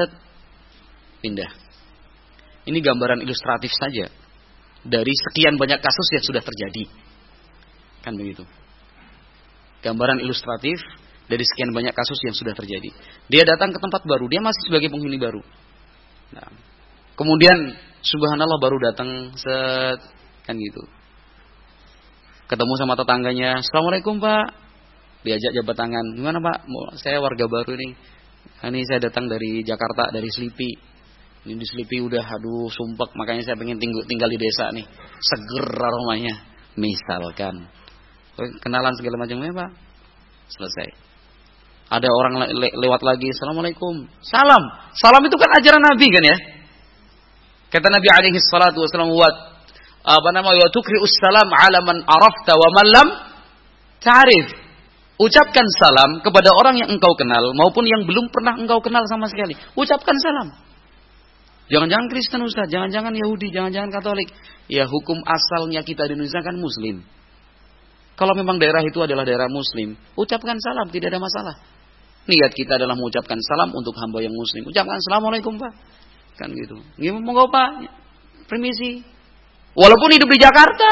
Pindah. Ini gambaran ilustratif saja dari sekian banyak kasus yang sudah terjadi. Kan begitu. Gambaran ilustratif dari sekian banyak kasus yang sudah terjadi. Dia datang ke tempat baru, dia masih sebagai penghuni baru. Nah, kemudian subhanallah baru datang kan gitu. Ketemu sama tetangganya, "Assalamualaikum, Pak." Diajak jabat tangan. "Gimana, Pak? Saya warga baru nih. Ini saya datang dari Jakarta, dari Selipi. Ini di Selipi udah sumpek, makanya saya pengen tinggal di desa nih. Seger aromanya." Misalkan. Kenalan segala macam ya, Pak. Selesai. Ada orang lewat lagi, "Assalamualaikum." Salam. Salam itu kan ajaran Nabi kan ya? Kata Nabi alaihi salatu wasallam, wa tukri'us salam 'ala man arafta wa man lam ta'rif. Ucapkan salam kepada orang yang engkau kenal maupun yang belum pernah engkau kenal sama sekali. Ucapkan salam. Jangan-jangan Kristen Ustaz, jangan-jangan Yahudi, jangan-jangan Katolik. Ya, hukum asalnya kita di Indonesia kan Muslim. Kalau memang daerah itu adalah daerah Muslim, ucapkan salam, tidak ada masalah. Niat kita adalah mengucapkan salam untuk hamba yang Muslim. Ucapkan Assalamualaikum, Pak. Kan gitu. Monggo, Pak. Permisi. Walaupun hidup di Jakarta.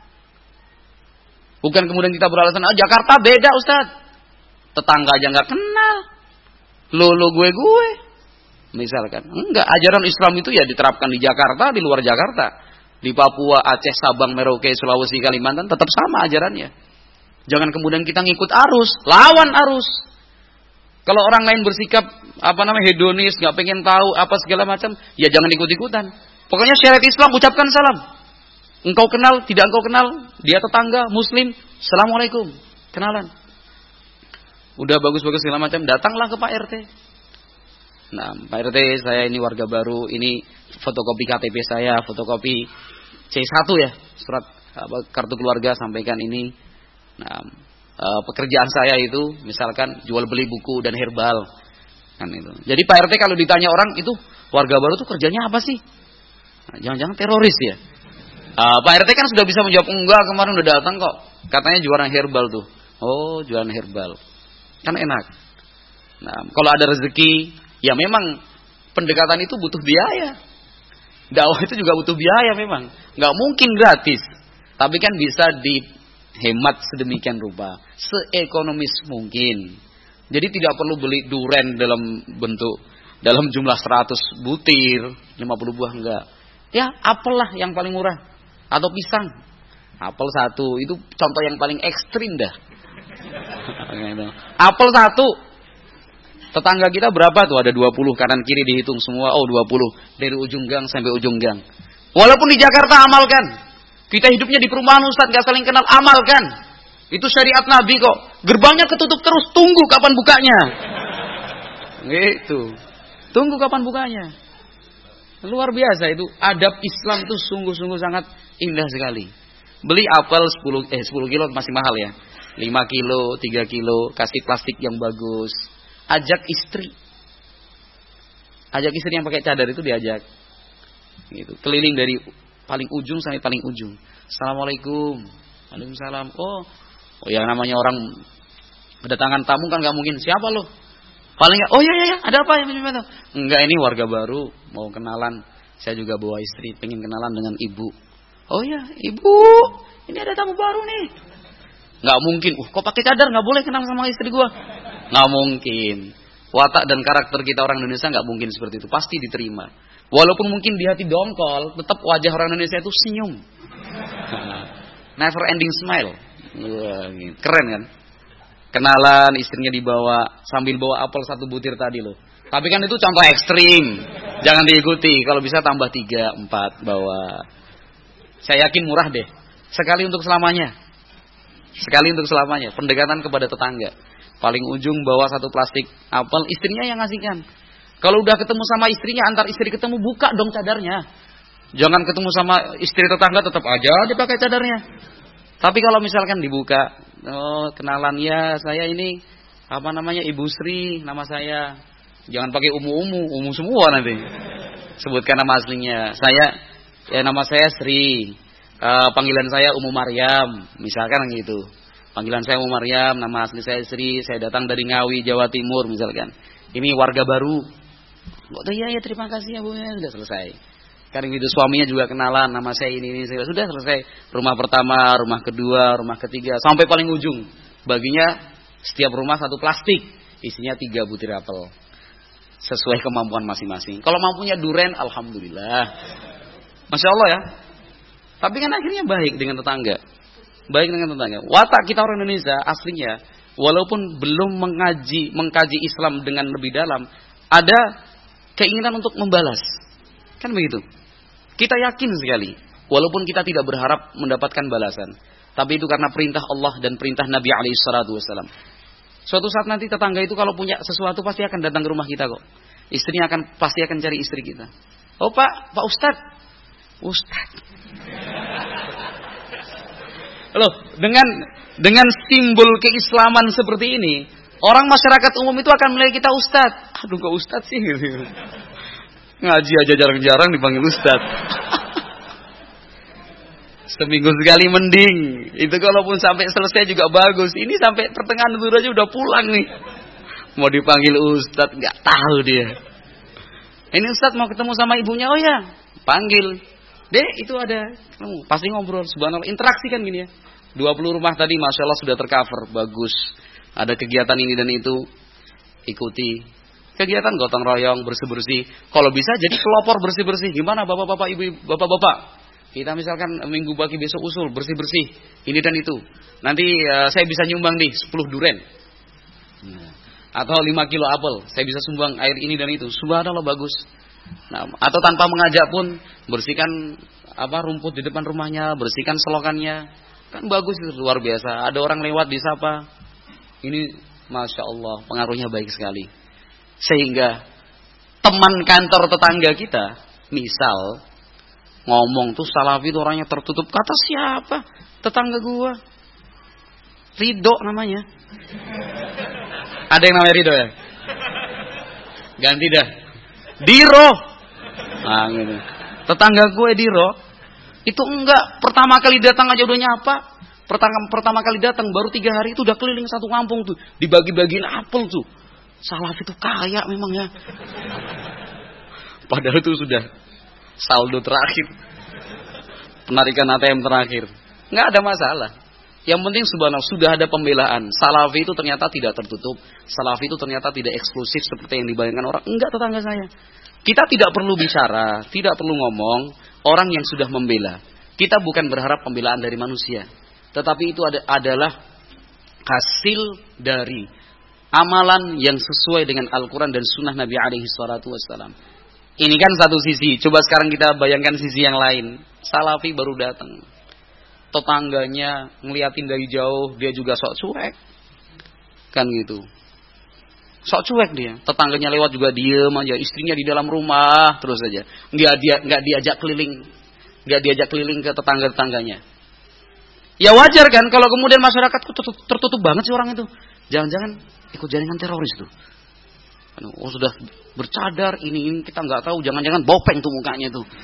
Bukan kemudian kita beralasan, Jakarta beda Ustaz. Tetangga aja nggak kenal. Lo gue. Misalkan. Enggak, ajaran Islam itu ya diterapkan di Jakarta, di luar Jakarta. Di Papua, Aceh, Sabang, Merauke, Sulawesi, Kalimantan tetap sama ajarannya. Jangan kemudian kita ngikut arus, lawan arus. Kalau orang lain bersikap hedonis, nggak pengen tahu apa segala macam, ya jangan ikut-ikutan. Pokoknya syariat Islam ucapkan salam. Engkau kenal, tidak engkau kenal, dia tetangga, Muslim, Assalamualaikum, kenalan. Udah bagus-bagus segala macam, datanglah ke Pak RT. Nah, Pak RT, saya ini warga baru, ini fotokopi KTP saya, fotokopi C1 ya, surat kartu keluarga, sampaikan ini. Nah, pekerjaan saya itu misalkan jual beli buku dan herbal. Kan itu. Jadi Pak RT kalau ditanya orang itu warga baru itu kerjanya apa sih? Nah, jangan-jangan teroris ya? Pak RT kan sudah bisa menjawab, enggak, kemarin udah datang kok. Katanya jualan herbal tuh. Oh, jualan herbal. Kan enak. Nah, kalau ada rezeki, ya memang pendekatan itu butuh biaya. Dakwah itu juga butuh biaya memang. Nggak mungkin gratis. Tapi kan bisa dihemat sedemikian rupa. Seekonomis mungkin. Jadi tidak perlu beli duren dalam jumlah 100 butir, 50 buah, enggak. Ya, apel lah yang paling murah. Atau pisang. Apel 1, itu contoh yang paling ekstrim dah. Apel 1. Tetangga kita berapa tuh? Ada 20, kanan kiri dihitung semua. Oh, 20. Dari ujung gang sampai ujung gang. Walaupun di Jakarta amalkan. Kita hidupnya di perumahan Ustaz, gak saling kenal, amalkan. Itu syariat Nabi kok. Gerbangnya ketutup terus, tunggu kapan bukanya. Gitu. Tunggu kapan bukanya. Luar biasa itu. Adab Islam itu sungguh-sungguh sangat indah sekali. Beli apel 10 kilo masih mahal ya. 5 kilo, 3 kilo, kasih plastik yang bagus. Ajak istri. Ajak istri yang pakai cadar itu diajak. Gitu. Keliling dari paling ujung sampai paling ujung. Assalamualaikum. Waalaikumsalam. Oh, yang namanya orang kedatangan tamu kan nggak mungkin. Siapa lo? Paling nggak. Oh ya, ada apa ya? Enggak, ini warga baru mau kenalan. Saya juga bawa istri, pengen kenalan dengan ibu. Oh ya, ibu. Ini ada tamu baru nih. Nggak mungkin. Kok pakai cadar? Nggak boleh kenal sama istri gua. Nggak mungkin. Watak dan karakter kita orang Indonesia nggak mungkin seperti itu. Pasti diterima. Walaupun mungkin di hati dongkol, tetap wajah orang Indonesia itu senyum. Never ending smile. Wah, keren kan? Kenalan, istrinya dibawa sambil bawa apel 1 butir tadi loh. Tapi kan itu contoh ekstrim. Jangan diikuti. Kalau bisa tambah 3, 4 bawa. Saya yakin murah deh. Sekali untuk selamanya. Pendekatan kepada tetangga. Paling ujung bawa 1 plastik apel, istrinya yang ngasihkan. Kalau udah ketemu sama istrinya, antar istri ketemu, buka dong cadarnya. Jangan ketemu sama istri tetangga tetap aja dipakai cadarnya. Tapi kalau misalkan dibuka, oh kenalan ya, saya ini Ibu Sri, nama saya. Jangan pakai umu semua nanti. Sebutkan nama aslinya. Nama saya Sri. Panggilan saya Umu Maryam, misalkan gitu. Panggilan saya Umu Maryam, nama asli saya Sri, saya datang dari Ngawi, Jawa Timur misalkan. Ini warga baru. Iya, terima kasih ya Bu, ya sudah selesai. Kadang itu suaminya juga kenalan, nama saya ini sudah selesai. Rumah pertama, rumah kedua, rumah ketiga, sampai paling ujung. Baginya setiap rumah 1 plastik, isinya 3 butir apel. Sesuai kemampuan masing-masing. Kalau mampunya duren, alhamdulillah. Masya Allah ya. Tapi kan akhirnya baik dengan tetangga. Watak kita orang Indonesia aslinya, walaupun belum mengkaji Islam dengan lebih dalam, ada keinginan untuk membalas. Kan begitu. Kita yakin sekali, walaupun kita tidak berharap mendapatkan balasan, tapi itu karena perintah Allah dan perintah Nabi SAW. Suatu saat nanti tetangga itu kalau punya sesuatu pasti akan datang ke rumah kita kok. Istrinya pasti akan cari istri kita. Oh Pak Ustadz. Loh, dengan simbol keislaman seperti ini, orang masyarakat umum itu akan melihat kita Ustadz. Aduh, kok Ustadz sih gitu. Ngaji aja jarang-jarang dipanggil Ustadz. Seminggu sekali mending. Itu kalaupun sampai selesai juga bagus. Ini sampai pertengahan itu aja udah pulang nih. Mau dipanggil Ustadz, nggak tahu dia. Ini Ustadz mau ketemu sama ibunya, oh ya, panggil. Dek, itu ada. Pasti ngobrol, subhanallah. Interaksi kan gini ya. 20 rumah tadi, Masya Allah sudah tercover, bagus. Ada kegiatan ini dan itu, ikuti. Kegiatan gotong royong, bersih-bersih. Kalau bisa jadi pelopor bersih-bersih. Gimana bapak-bapak, ibu, bapak-bapak? Kita misalkan minggu pagi besok usul bersih-bersih. Ini dan itu. Nanti saya bisa nyumbang nih 10 duren. Atau 5 kilo apel. Saya bisa sumbang air ini dan itu. Subhanallah bagus. Nah, atau tanpa mengajak pun bersihkan rumput di depan rumahnya, bersihkan selokannya. Kan bagus itu, luar biasa. Ada orang lewat disapa. Ini Masya Allah pengaruhnya baik sekali. Sehingga teman kantor tetangga kita, misal ngomong tuh Salafi itu orangnya tertutup, kata siapa? Tetangga gua. Ridho namanya. Ada yang namanya Ridho ya? Ganti dah. Diro. Nah, gitu. Tetangga gue Diro itu enggak pertama kali datang aja udah nyapa. Pertama kali datang baru 3 hari itu udah keliling satu kampung tuh, dibagi-bagiin apel tuh. Salafi itu kaya memang ya. Padahal itu sudah saldo terakhir. Penarikan ATM terakhir. Nggak ada masalah. Yang penting subhanallah sudah ada pembelaan. Salafi itu ternyata tidak tertutup. Salafi itu ternyata tidak eksklusif seperti yang dibayangkan orang. Enggak, tetangga saya. Kita tidak perlu bicara, tidak perlu ngomong orang yang sudah membela. Kita bukan berharap pembelaan dari manusia. Tetapi itu adalah hasil dari amalan yang sesuai dengan Al-Quran dan Sunnah Nabi alaihi salatu wassalam. Ini kan satu sisi. Coba sekarang kita bayangkan sisi yang lain. Salafi baru datang. Tetangganya ngeliatin dari jauh, dia juga sok cuek. Kan gitu. Sok cuek dia. Tetangganya lewat juga diem aja. Istrinya di dalam rumah terus saja. Nggak diajak keliling. Nggak diajak keliling ke tetangga-tetangganya. Ya wajar kan kalau kemudian masyarakat tertutup banget sih orang itu. Jangan-jangan ikut jaringan teroris tuh. Oh sudah bercadar ini kita nggak tahu. Jangan-jangan bopeng tuh mukanya tuh.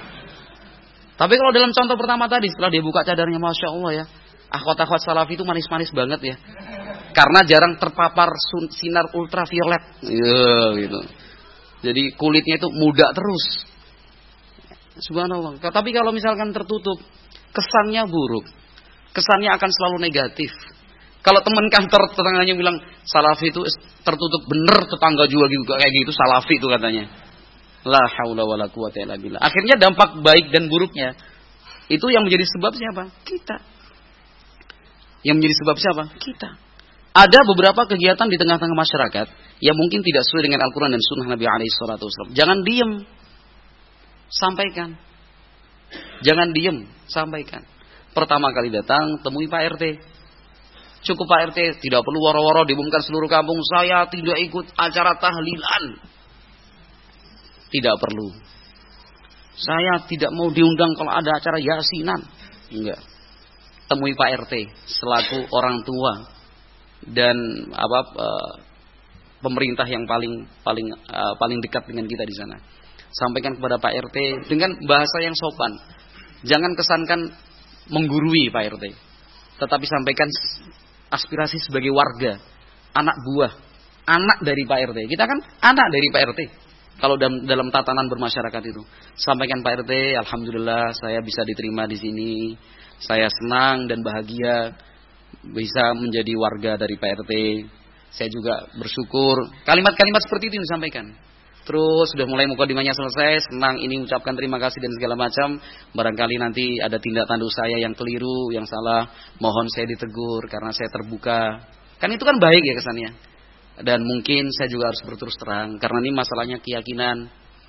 Tapi kalau dalam contoh pertama tadi setelah dia buka cadarnya, masya Allah ya, akhwat-akhwat salafi itu manis-manis banget ya. Karena jarang terpapar sinar ultraviolet, gitu. Jadi kulitnya itu muda terus. Subhanallah. Tapi kalau misalkan tertutup, kesannya buruk, kesannya akan selalu negatif. Kalau teman kantor tetangganya bilang salafi itu tertutup, bener tetangga juga kayak gitu salafi itu katanya. La haula wala quwata illa billah. Akhirnya dampak baik dan buruknya itu yang menjadi sebab siapa? Kita. Yang menjadi sebab siapa? Kita. Ada beberapa kegiatan di tengah-tengah masyarakat yang mungkin tidak sesuai dengan Al-Quran dan Sunnah Nabi alaihi salatu wasallam. Jangan diem. Sampaikan. Jangan diem, sampaikan. Pertama kali datang, temui Pak RT. Cukup Pak RT, tidak perlu woro-woro diumumkan seluruh kampung, saya tidak ikut acara tahlilan. Tidak perlu. Saya tidak mau diundang kalau ada acara yasinan. Enggak. Temui Pak RT selaku orang tua dan pemerintah yang paling dekat dengan kita di sana. Sampaikan kepada Pak RT dengan bahasa yang sopan. Jangan kesankan menggurui Pak RT. Tetapi sampaikan aspirasi sebagai warga, anak buah, anak dari Pak RT. Kita kan anak dari Pak RT. Kalau dalam tatanan bermasyarakat itu, sampaikan Pak RT, alhamdulillah saya bisa diterima di sini. Saya senang dan bahagia bisa menjadi warga dari Pak RT. Saya juga bersyukur. Kalimat-kalimat seperti itu yang disampaikan. Terus sudah mulai mukadimahnya selesai, senang ini ucapkan terima kasih dan segala macam. Barangkali nanti ada tindak tanduk saya yang keliru, yang salah, mohon saya ditegur karena saya terbuka. Kan itu kan baik ya kesannya. Dan mungkin saya juga harus berterus terang karena ini masalahnya keyakinan.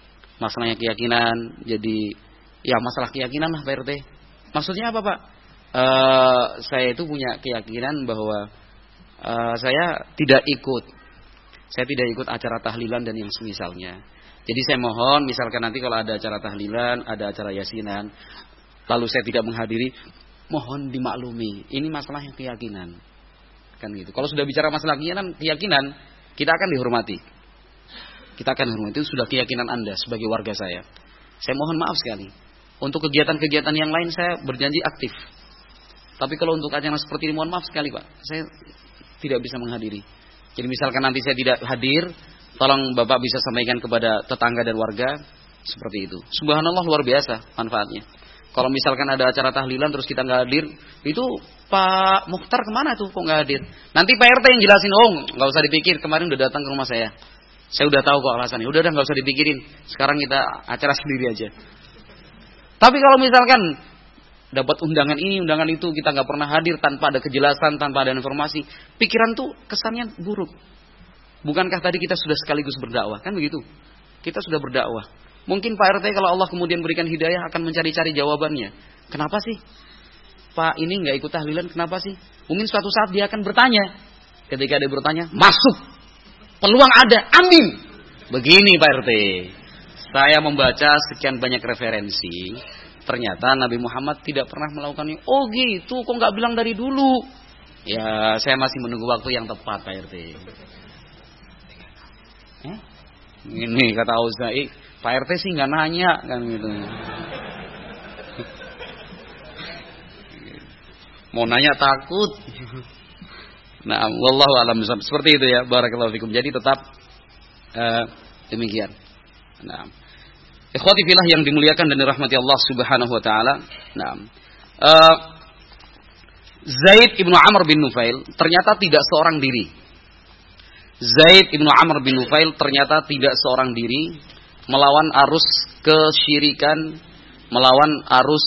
Jadi ya masalah keyakinan lah Pak RT. Maksudnya apa Pak? Saya itu punya keyakinan bahwa saya tidak ikut acara tahlilan dan yang semisalnya. Jadi saya mohon misalkan nanti kalau ada acara tahlilan, ada acara yasinan, lalu saya tidak menghadiri, mohon dimaklumi. Ini masalahnya keyakinan. Kan gitu. Kalau sudah bicara masalah keyakinan, kita akan dihormati. Itu sudah keyakinan Anda sebagai warga saya. Saya mohon maaf sekali. Untuk kegiatan-kegiatan yang lain saya berjanji aktif. Tapi kalau untuk acara seperti ini mohon maaf sekali Pak, saya tidak bisa menghadiri. Jadi misalkan nanti saya tidak hadir, tolong Bapak bisa sampaikan kepada tetangga dan warga seperti itu. Subhanallah luar biasa manfaatnya. Kalau misalkan ada acara tahlilan terus kita nggak hadir, itu Pak Mukhtar kemana tuh kok nggak hadir? Nanti Pak RT yang jelasin, nggak usah dipikir, kemarin udah datang ke rumah saya. Saya udah tahu kok alasannya. Udah nggak usah dipikirin. Sekarang kita acara sendiri aja. Tapi kalau misalkan dapat undangan ini, undangan itu, kita nggak pernah hadir tanpa ada kejelasan, tanpa ada informasi, pikiran tuh kesannya buruk. Bukankah tadi kita sudah sekaligus berdakwah, kan begitu? Kita sudah berdakwah. Mungkin Pak RT kalau Allah kemudian berikan hidayah akan mencari-cari jawabannya. Kenapa sih Pak ini nggak ikut tahlilan? Kenapa sih? Mungkin suatu saat dia akan bertanya. Ketika dia bertanya, masuk. Peluang ada, amin. Begini Pak RT, saya membaca sekian banyak referensi. Ternyata Nabi Muhammad tidak pernah melakukannya. Oh gitu, kok nggak bilang dari dulu? Ya, saya masih menunggu waktu yang tepat Pak RT. Ini kata Auza'i, Pak RT sih nggak nanya kan gitu. Mau nanya takut. Nah, wallahu a'lam bishawab. Seperti itu ya, barakallahu fikum. Jadi tetap demikian. Nah, ikhwati fillah yang dimuliakan dan dirahmati Allah Subhanahu wa taala. Nah, Zaid ibnu Amr bin Nufail ternyata tidak seorang diri. Zaid ibnu Amr bin Nufail ternyata tidak seorang diri melawan arus kesyirikan, melawan arus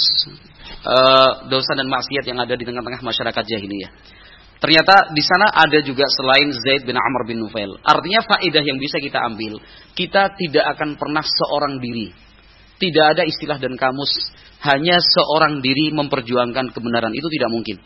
dosa dan maksiat yang ada di tengah-tengah masyarakat jahiliyah. Ternyata di sana ada juga selain Zaid bin Amr bin Nufail. Artinya faedah yang bisa kita ambil, kita tidak akan pernah seorang diri. Tidak ada istilah dan kamus hanya seorang diri memperjuangkan kebenaran, itu tidak mungkin.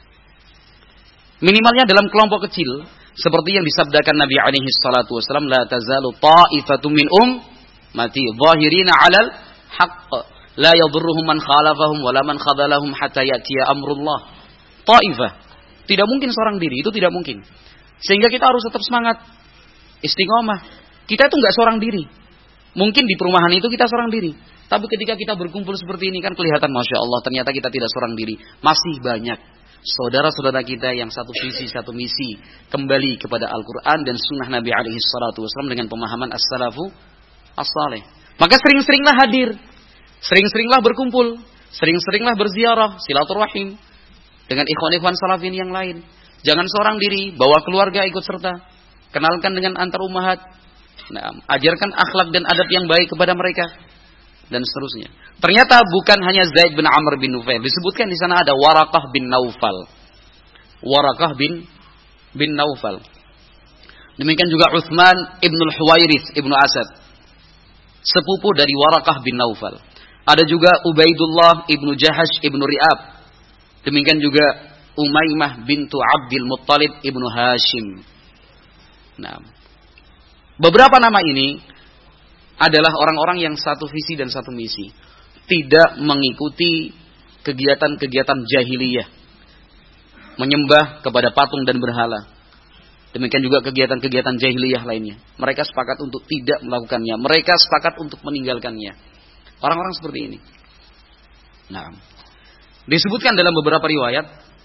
Minimalnya dalam kelompok kecil, seperti yang disabdakan Nabi alaihi salatu wasallam, la tazalu ta'ifatum min ummati zahirina 'alal haqq la yadurruhum man khalafahum wala man khadalahum hatta ya'tiya amrullah. Ta'ifah, tidak mungkin seorang diri, itu tidak mungkin. Sehingga kita harus tetap semangat, istiqomah. Kita itu enggak seorang diri. Mungkin di perumahan itu kita seorang diri, tapi ketika kita berkumpul seperti ini kan kelihatan, Masya Allah, ternyata kita tidak seorang diri. Masih banyak saudara-saudara kita yang satu visi, satu misi, kembali kepada Al-Quran dan Sunnah Nabi alaihi salatu wasallam dengan pemahaman as-salafu as-saleh. Maka sering-seringlah hadir, sering-seringlah berkumpul, sering-seringlah berziarah, silaturahim dengan ikhwan-ikhwan salafin yang lain. Jangan seorang diri, bawa keluarga ikut serta, kenalkan dengan antar ummahat. Nah, ajarkan akhlak dan adab yang baik kepada mereka dan seterusnya. Ternyata bukan hanya Zaid bin Amr bin Nufail, disebutkan di sana ada Waraqah bin Naufal. Waraqah bin Naufal. Demikian juga Utsman ibnul Huwairits ibnu Asad, sepupu dari Waraqah bin Naufal. Ada juga Ubaidullah ibnu Jahash ibnu Ri'ab. Demikian juga Umaymah bintu Abdul Muttalib ibnu Hashim. Nah, beberapa nama ini adalah orang-orang yang satu visi dan satu misi. Tidak mengikuti kegiatan-kegiatan jahiliyah. Menyembah kepada patung dan berhala. Demikian juga kegiatan-kegiatan jahiliyah lainnya. Mereka sepakat untuk tidak melakukannya. Mereka sepakat untuk meninggalkannya. Orang-orang seperti ini. Nah, disebutkan dalam beberapa riwayat,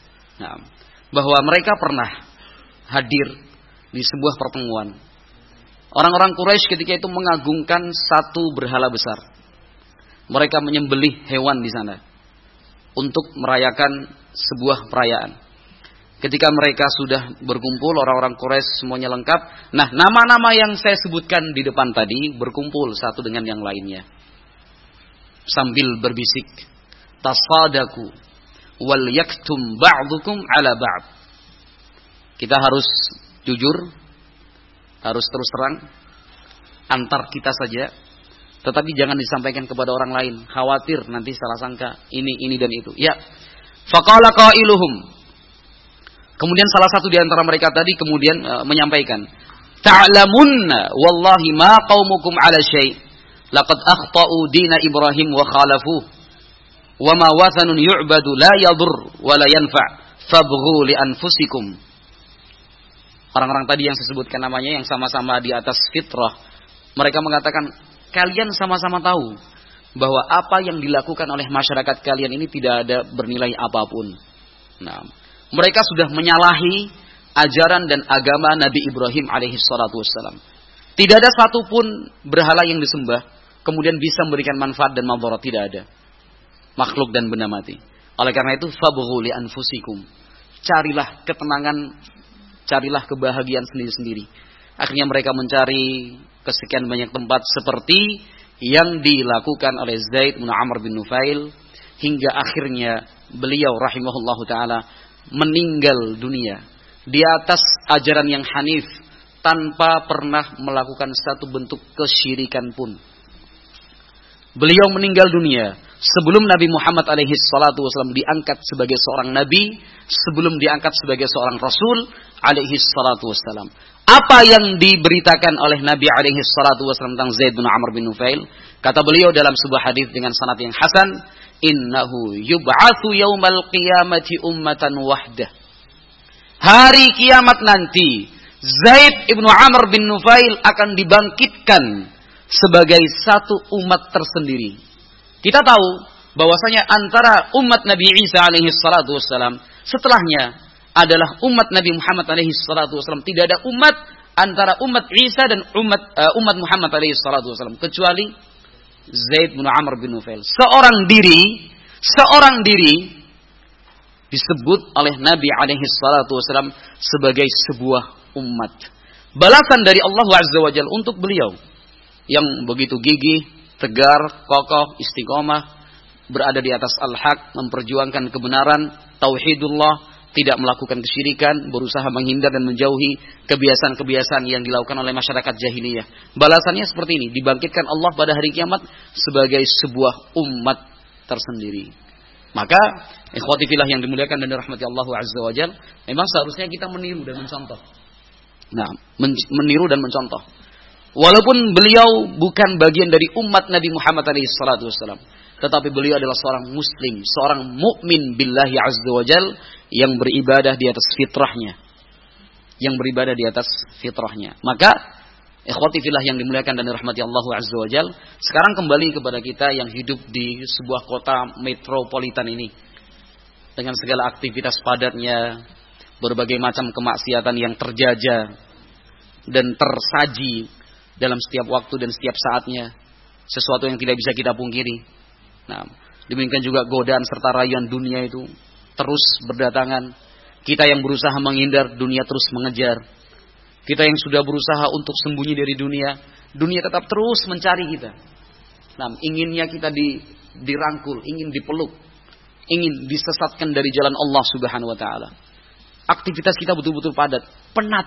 bahwa mereka pernah hadir di sebuah pertemuan. Orang-orang Quraisy ketika itu mengagungkan satu berhala besar. Mereka menyembelih hewan di sana untuk merayakan sebuah perayaan. Ketika mereka sudah berkumpul, orang-orang Quraisy semuanya lengkap. Nah, nama-nama yang saya sebutkan di depan tadi berkumpul satu dengan yang lainnya. Sambil berbisik, tasadaku wal yaktum ba'dukum ala ba'd. Kita harus jujur, harus terus terang antar kita saja, tetapi jangan disampaikan kepada orang lain, khawatir nanti salah sangka ini dan itu. Ya, faqala qailuhum. Kemudian salah satu di antara mereka tadi kemudian menyampaikan, ta'lamunna wallahi ma qaumukum ala syai', laqad akhta'u dina Ibrahim wa khalafu, wa ma wathanun yu'badu la yadur wa la yanfa' fabghu li anfusikum. Orang-orang tadi yang saya sebutkan namanya, yang sama-sama di atas fitrah, mereka mengatakan, kalian sama-sama tahu bahwa apa yang dilakukan oleh masyarakat kalian ini tidak ada bernilai apapun. Nah, mereka sudah menyalahi ajaran dan agama Nabi Ibrahim alaihi salatu wassalam. Tidak ada satupun berhala yang disembah kemudian bisa memberikan manfaat dan madarat, tidak ada. Makhluk dan benda mati. Oleh karena itu, fabghu li anfusikum. Carilah ketenangan, carilah kebahagiaan sendiri-sendiri. Akhirnya mereka mencari kesekian banyak tempat seperti yang dilakukan oleh Zaid bin Amr bin Nufail, hingga akhirnya beliau rahimahullahu taala meninggal dunia di atas ajaran yang hanif, tanpa pernah melakukan satu bentuk kesyirikan pun. Beliau meninggal dunia sebelum Nabi Muhammad alaihi salatu wasallam diangkat sebagai seorang nabi, sebelum diangkat sebagai seorang rasul alaihi salatu wasallam. Apa yang diberitakan oleh Nabi alaihi salatu wasallam tentang Zaid bin Amr bin Nufail? Kata beliau dalam sebuah hadis dengan sanad yang hasan, innahu yub'atsu yaumal qiyamati ummatan wahdah. Hari kiamat nanti Zaid ibnu Amr bin Nufail akan dibangkitkan sebagai satu umat tersendiri. Kita tahu bahwasanya antara umat Nabi Isa alaihi salatu wassalam setelahnya adalah umat Nabi Muhammad alaihi salatu wassalam. Tidak ada umat antara umat Isa dan umat Muhammad alaihi salatu wassalam kecuali Zaid bin Amr bin Nufail. Seorang diri disebut oleh Nabi alaihi salatu wasallam sebagai sebuah umat. Balasan dari Allah Azza wa Jalla untuk beliau yang begitu gigih, tegar, kokoh, istiqomah, berada di atas al-haq, memperjuangkan kebenaran, tauhidullah, tidak melakukan kesyirikan, berusaha menghindar dan menjauhi kebiasaan-kebiasaan yang dilakukan oleh masyarakat jahiliyah. Balasannya seperti ini, dibangkitkan Allah pada hari kiamat sebagai sebuah umat tersendiri. Maka, ikhwati fillah yang dimuliakan dan dirahmati Allah Azza wa Jalla, memang seharusnya kita meniru dan mencontoh. Nah, meniru dan mencontoh. Walaupun beliau bukan bagian dari umat Nabi Muhammad SAW, tetapi beliau adalah seorang muslim, seorang mukmin billahi azza wa jal yang beribadah di atas fitrahnya. Yang beribadah di atas fitrahnya. Maka, ikhwati fillah yang dimuliakan dan dirahmati Allah azza wa jal, sekarang kembali kepada kita yang hidup di sebuah kota metropolitan ini. Dengan segala aktivitas padatnya, berbagai macam kemaksiatan yang terjajah dan tersaji dalam setiap waktu dan setiap saatnya. Sesuatu yang tidak bisa kita pungkiri. Nah, demikian juga godaan serta rayuan dunia itu terus berdatangan. Kita yang berusaha menghindar, dunia terus mengejar. Kita yang sudah berusaha untuk sembunyi dari dunia, dunia tetap terus mencari kita. Nah, inginnya kita dirangkul, ingin dipeluk, ingin disesatkan dari jalan Allah Subhanahu wa taala. Aktivitas kita betul-betul padat, penat.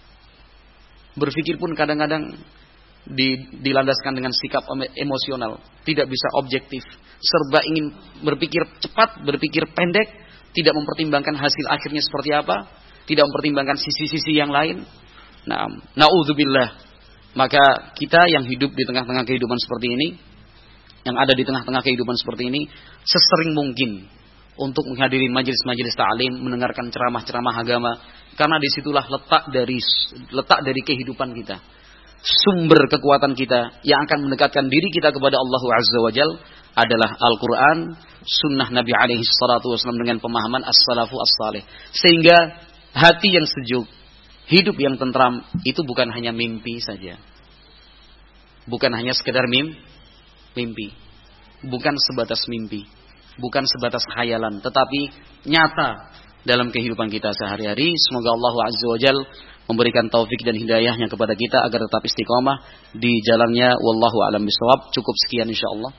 Berpikir pun kadang-kadang dilandaskan dengan sikap emosional, tidak bisa objektif, serba ingin berpikir cepat, berpikir pendek, tidak mempertimbangkan hasil akhirnya seperti apa, tidak mempertimbangkan sisi-sisi yang lain. Nah, naudzubillah. Maka kita yang hidup di tengah-tengah kehidupan seperti ini, yang ada di tengah-tengah kehidupan seperti ini, sesering mungkin untuk menghadiri majelis-majelis ta'lim, mendengarkan ceramah-ceramah agama, karena disitulah letak dari kehidupan kita. Sumber kekuatan kita yang akan mendekatkan diri kita kepada Allah Azza wa Jal adalah Al-Quran, sunnah Nabi alaihi salatu wasallam dengan pemahaman as-salafu as-salih. Sehingga hati yang sejuk, hidup yang tentram, itu bukan hanya mimpi saja. Bukan hanya sekedar mimpi. Bukan sebatas mimpi. Bukan sebatas khayalan. Tetapi nyata dalam kehidupan kita sehari-hari. Semoga Allah Azza wa Jal memberikan taufik dan hidayahnya kepada kita agar tetap istiqomah di jalannya. Wallahu a'lam bishawab. Cukup sekian insyaallah.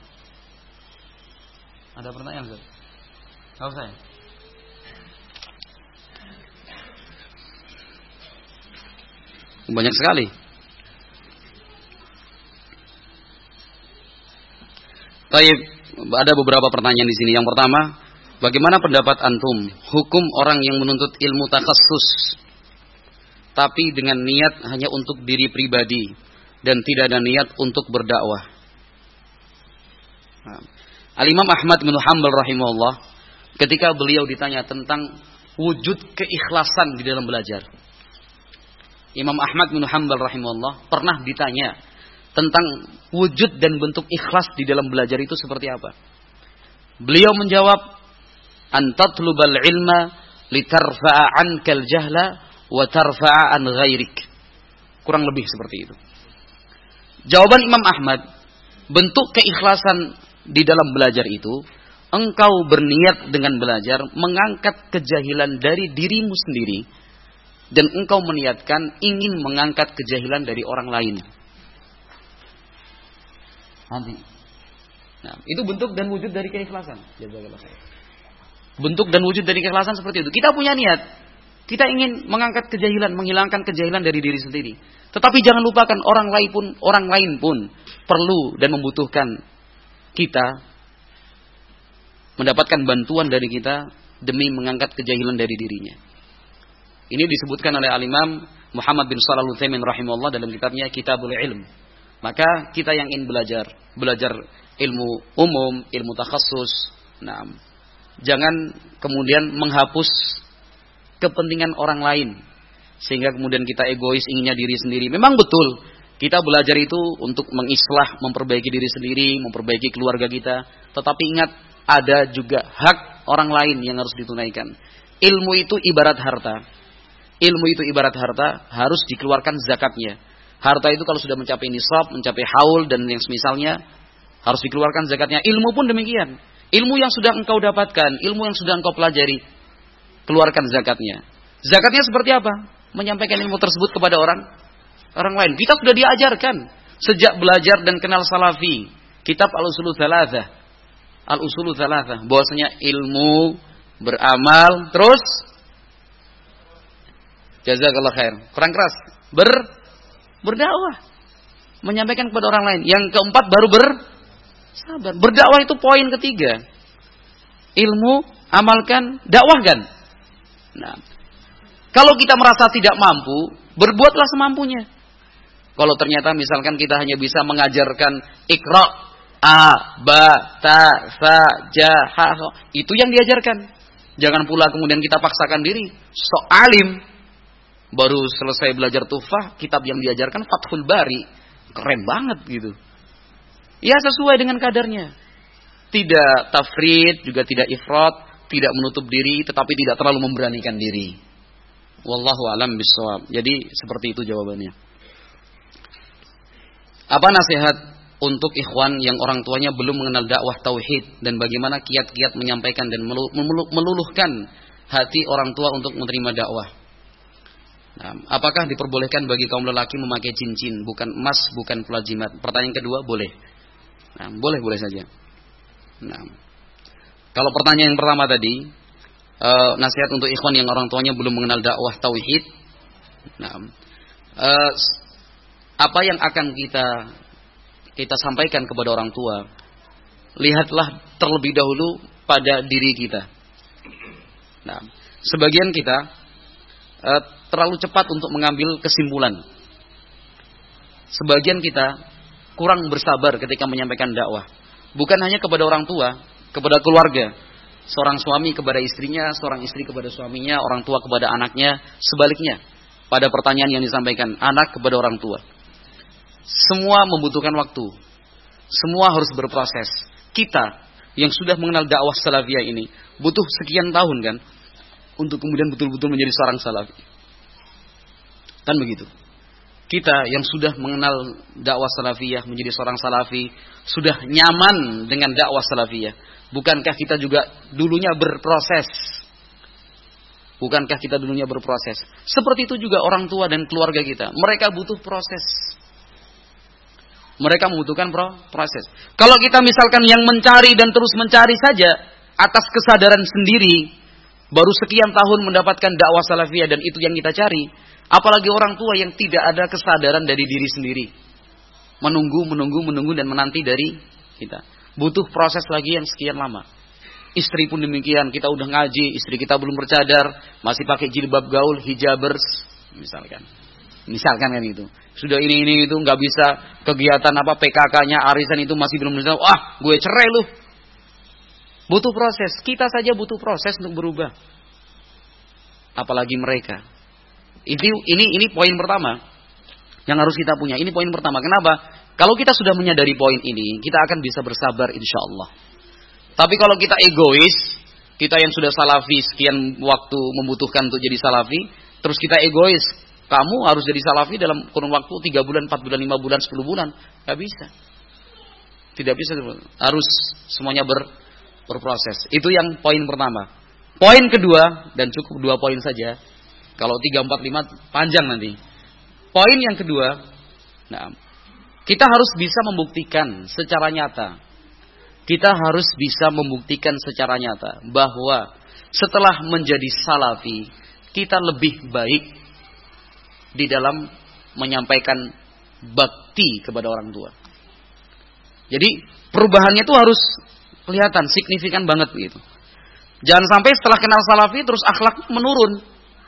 Ada pertanyaan, Ustaz? Enggak usah ya? Banyak sekali. Baik, ada beberapa pertanyaan di sini. Yang pertama, bagaimana pendapat antum hukum orang yang menuntut ilmu takhassus tapi dengan niat hanya untuk diri pribadi dan tidak ada niat untuk berdakwah? Al-Imam Ahmad bin Hanbal rahimahullah, ketika beliau ditanya tentang wujud keikhlasan di dalam belajar, Imam Ahmad bin Hanbal rahimahullah pernah ditanya tentang wujud dan bentuk ikhlas di dalam belajar itu seperti apa. Beliau menjawab, antatlubal ilma litarfa'a ankal jahla wa tarfa'a an ghairik. Kurang lebih seperti itu. Jawaban Imam Ahmad, bentuk keikhlasan di dalam belajar itu, engkau berniat dengan belajar mengangkat kejahilan dari dirimu sendiri, dan engkau meniatkan ingin mengangkat kejahilan dari orang lain. Nanti. Nah, itu bentuk dan wujud dari keikhlasan. Bentuk dan wujud dari keikhlasan seperti itu. Kita punya niat. Kita ingin mengangkat kejahilan, menghilangkan kejahilan dari diri sendiri. Tetapi jangan lupakan orang lain pun perlu dan membutuhkan kita mendapatkan bantuan dari kita demi mengangkat kejahilan dari dirinya. Ini disebutkan oleh Al-Imam Muhammad bin Shalih Al-Utsaimin rahimahullah dalam kitabnya Kitabul Ilm. Maka kita yang ingin belajar ilmu umum, ilmu takhassus, nah, jangan kemudian menghapus kepentingan orang lain sehingga kemudian kita egois inginnya diri sendiri. Memang betul kita belajar itu untuk mengislah, memperbaiki diri sendiri, memperbaiki keluarga kita. Tetapi ingat, ada juga hak orang lain yang harus ditunaikan. Ilmu itu ibarat harta. Ilmu itu ibarat harta, harus dikeluarkan zakatnya. Harta itu kalau sudah mencapai nisab, mencapai haul dan yang semisalnya, harus dikeluarkan zakatnya. Ilmu pun demikian. Ilmu yang sudah engkau dapatkan, ilmu yang sudah engkau pelajari, keluarkan zakatnya. Zakatnya seperti apa? Menyampaikan ilmu tersebut kepada orang lain. Kita sudah diajarkan sejak belajar dan kenal salafi. Kitab Al-Usulul Tsalatsah. Al-Usulul Tsalatsah. Bahwasanya ilmu, beramal, terus jazakallah khair. Kurang keras. Berdakwah. Menyampaikan kepada orang lain. Yang keempat baru bersabar. Berdakwah itu poin ketiga. Ilmu, amalkan, dakwahkan. Nah, kalau kita merasa tidak mampu, berbuatlah semampunya. Kalau ternyata misalkan kita hanya bisa mengajarkan Iqra, A, Ba, Ta, Sa, Ja, Ha, itu yang diajarkan. Jangan pula kemudian kita paksakan diri sok alim. Baru selesai belajar Tuhfah, kitab yang diajarkan Fathul Bari. Keren banget gitu. Ya sesuai dengan kadarnya. Tidak tafrid, juga tidak ifrat, tidak menutup diri, tetapi tidak terlalu memberanikan diri. Wallahu a'lam bishawab. Jadi seperti itu jawabannya. Apa nasihat untuk ikhwan yang orang tuanya belum mengenal dakwah tauhid dan bagaimana kiat-kiat menyampaikan dan meluluhkan hati orang tua untuk menerima dakwah? Nah, apakah diperbolehkan bagi kaum lelaki memakai cincin, bukan emas, bukan pula jimat? Pertanyaan kedua, boleh. Nah, boleh saja. Nah, kalau pertanyaan yang pertama tadi, nasihat untuk ikhwan yang orang tuanya belum mengenal dakwah tauhid. Nah, apa yang akan kita sampaikan kepada orang tua? Lihatlah terlebih dahulu pada diri kita. Nah, sebagian kita terlalu cepat untuk mengambil kesimpulan. Sebagian kita kurang bersabar ketika menyampaikan dakwah. Bukan hanya kepada orang tua, kepada keluarga. Seorang suami kepada istrinya, seorang istri kepada suaminya, orang tua kepada anaknya, sebaliknya. Pada pertanyaan yang disampaikan, anak kepada orang tua. Semua membutuhkan waktu. Semua harus berproses. Kita yang sudah mengenal dakwah salafiyah ini butuh sekian tahun kan untuk kemudian betul-betul menjadi seorang salafi. Kan begitu. Kita yang sudah mengenal dakwah salafiyah menjadi seorang salafi, sudah nyaman dengan dakwah salafiyah. Bukankah kita juga dulunya berproses? Bukankah kita dulunya berproses? Seperti itu juga orang tua dan keluarga kita. Mereka butuh proses. Mereka membutuhkan proses. Kalau kita misalkan yang mencari dan terus mencari saja atas kesadaran sendiri, baru sekian tahun mendapatkan dakwah salafiyah dan itu yang kita cari. Apalagi orang tua yang tidak ada kesadaran dari diri sendiri. Menunggu dan menanti dari kita. Butuh proses lagi yang sekian lama. Istri pun demikian, kita udah ngaji, istri kita belum bercadar, masih pakai jilbab gaul, hijabers, misalkan kan itu. Sudah ini itu nggak bisa kegiatan apa PKK-nya, arisan itu masih belum bisa. Wah, gue cerai lu. Butuh proses. Kita saja butuh proses untuk berubah. Apalagi mereka. Ini poin pertama yang harus kita punya. Ini poin pertama. Kenapa? Kalau kita sudah menyadari poin ini, kita akan bisa bersabar insya Allah. Tapi kalau kita egois, kita yang sudah salafi sekian waktu membutuhkan untuk jadi salafi, terus kita egois, kamu harus jadi salafi dalam kurun waktu 3 bulan, 4 bulan, 5 bulan, 10 bulan. Gak bisa. Tidak bisa. Harus semuanya berproses. Itu yang poin pertama. Poin kedua, dan cukup 2 poin saja. Kalau 3, 4, 5 panjang nanti. Poin yang kedua, nah, kita harus bisa membuktikan secara nyata. Kita harus bisa membuktikan secara nyata bahwa setelah menjadi salafi, kita lebih baik di dalam menyampaikan bakti kepada orang tua. Jadi perubahannya itu harus kelihatan, signifikan banget gitu. Jangan sampai setelah kenal salafi terus akhlaknya menurun.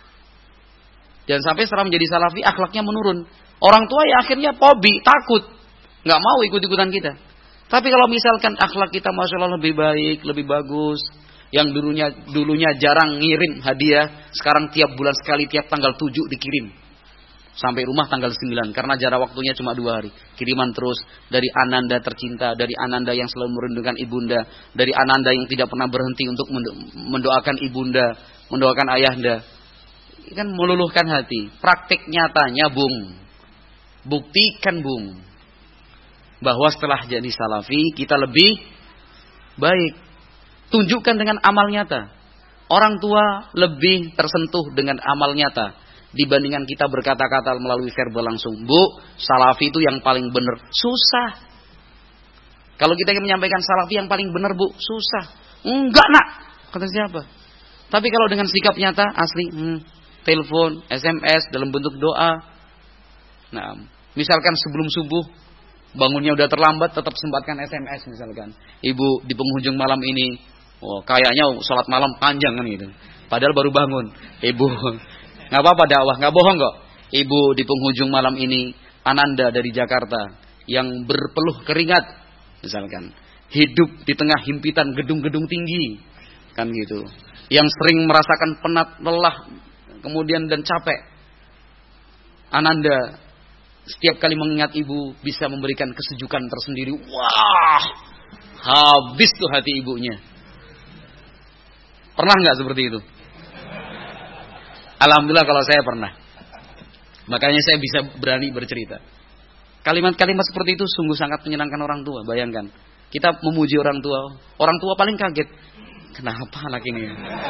Jangan sampai setelah menjadi salafi akhlaknya menurun. Orang tua ya akhirnya pobi, takut, nggak mau ikut-ikutan kita. Tapi kalau misalkan akhlak kita masya Allah lebih baik, lebih bagus, yang dulunya jarang ngirim hadiah, sekarang tiap bulan sekali, tiap tanggal 7 dikirim. Sampai rumah tanggal 9, karena jarak waktunya cuma 2 hari. Kiriman terus dari Ananda tercinta, dari Ananda yang selalu merindukan ibunda, dari Ananda yang tidak pernah berhenti untuk mendoakan ibunda, mendoakan ayahanda. Kan meluluhkan hati. Praktik nyatanya, Bung. Buktikan, Bung, bahwa setelah jadi salafi kita lebih baik. Tunjukkan dengan amal nyata. Orang tua lebih tersentuh dengan amal nyata dibandingkan kita berkata-kata melalui verbal langsung. Bu, salafi itu yang paling benar. Susah. Kalau kita ingin menyampaikan salafi yang paling benar, Bu, susah. Enggak, Nak. Kata siapa? Tapi kalau dengan sikap nyata, asli, telepon, SMS dalam bentuk doa. Nah, misalkan sebelum subuh, bangunnya udah terlambat, tetap sempatkan SMS misalkan. Ibu, di penghujung malam ini, kayaknya sholat malam panjang kan gitu. Padahal baru bangun. Ibu, nggak apa-apa dakwah, nggak bohong kok. Ibu, di penghujung malam ini, Ananda dari Jakarta yang berpeluh keringat, misalkan, hidup di tengah himpitan gedung-gedung tinggi, kan gitu. Yang sering merasakan penat, lelah, kemudian dan capek. Ananda setiap kali mengingat ibu bisa memberikan kesejukan tersendiri. Wah, habis tuh hati ibunya. Pernah nggak seperti itu? Alhamdulillah kalau saya pernah. Makanya saya bisa berani bercerita. Kalimat-kalimat seperti itu sungguh sangat menyenangkan orang tua. Bayangkan, kita memuji orang tua paling kaget. Kenapa anak ini?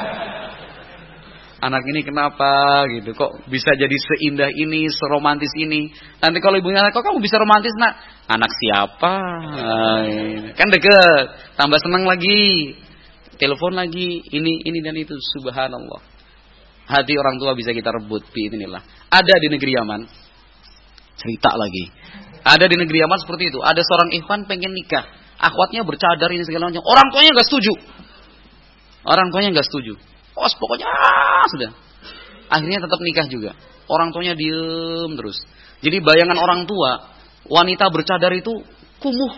Anak ini kenapa gitu? Kok bisa jadi seindah ini, seromantis ini? Nanti kalau ibunya, kok kamu bisa romantis, Nak? Anak siapa? Kan deket, tambah senang lagi. Telepon lagi, ini dan itu. Subhanallah. Hati orang tua bisa kita rebut, biidznillah. Ada di negeri Yaman. Cerita lagi. Ada di negeri Yaman seperti itu. Ada seorang ikhwan pengen nikah. Akhwatnya bercadar ini segala macam. Orang tuanya enggak setuju. Pokoknya sudah. Akhirnya tetap nikah juga. Orang tuanya diem terus. Jadi bayangan orang tua, wanita bercadar itu kumuh.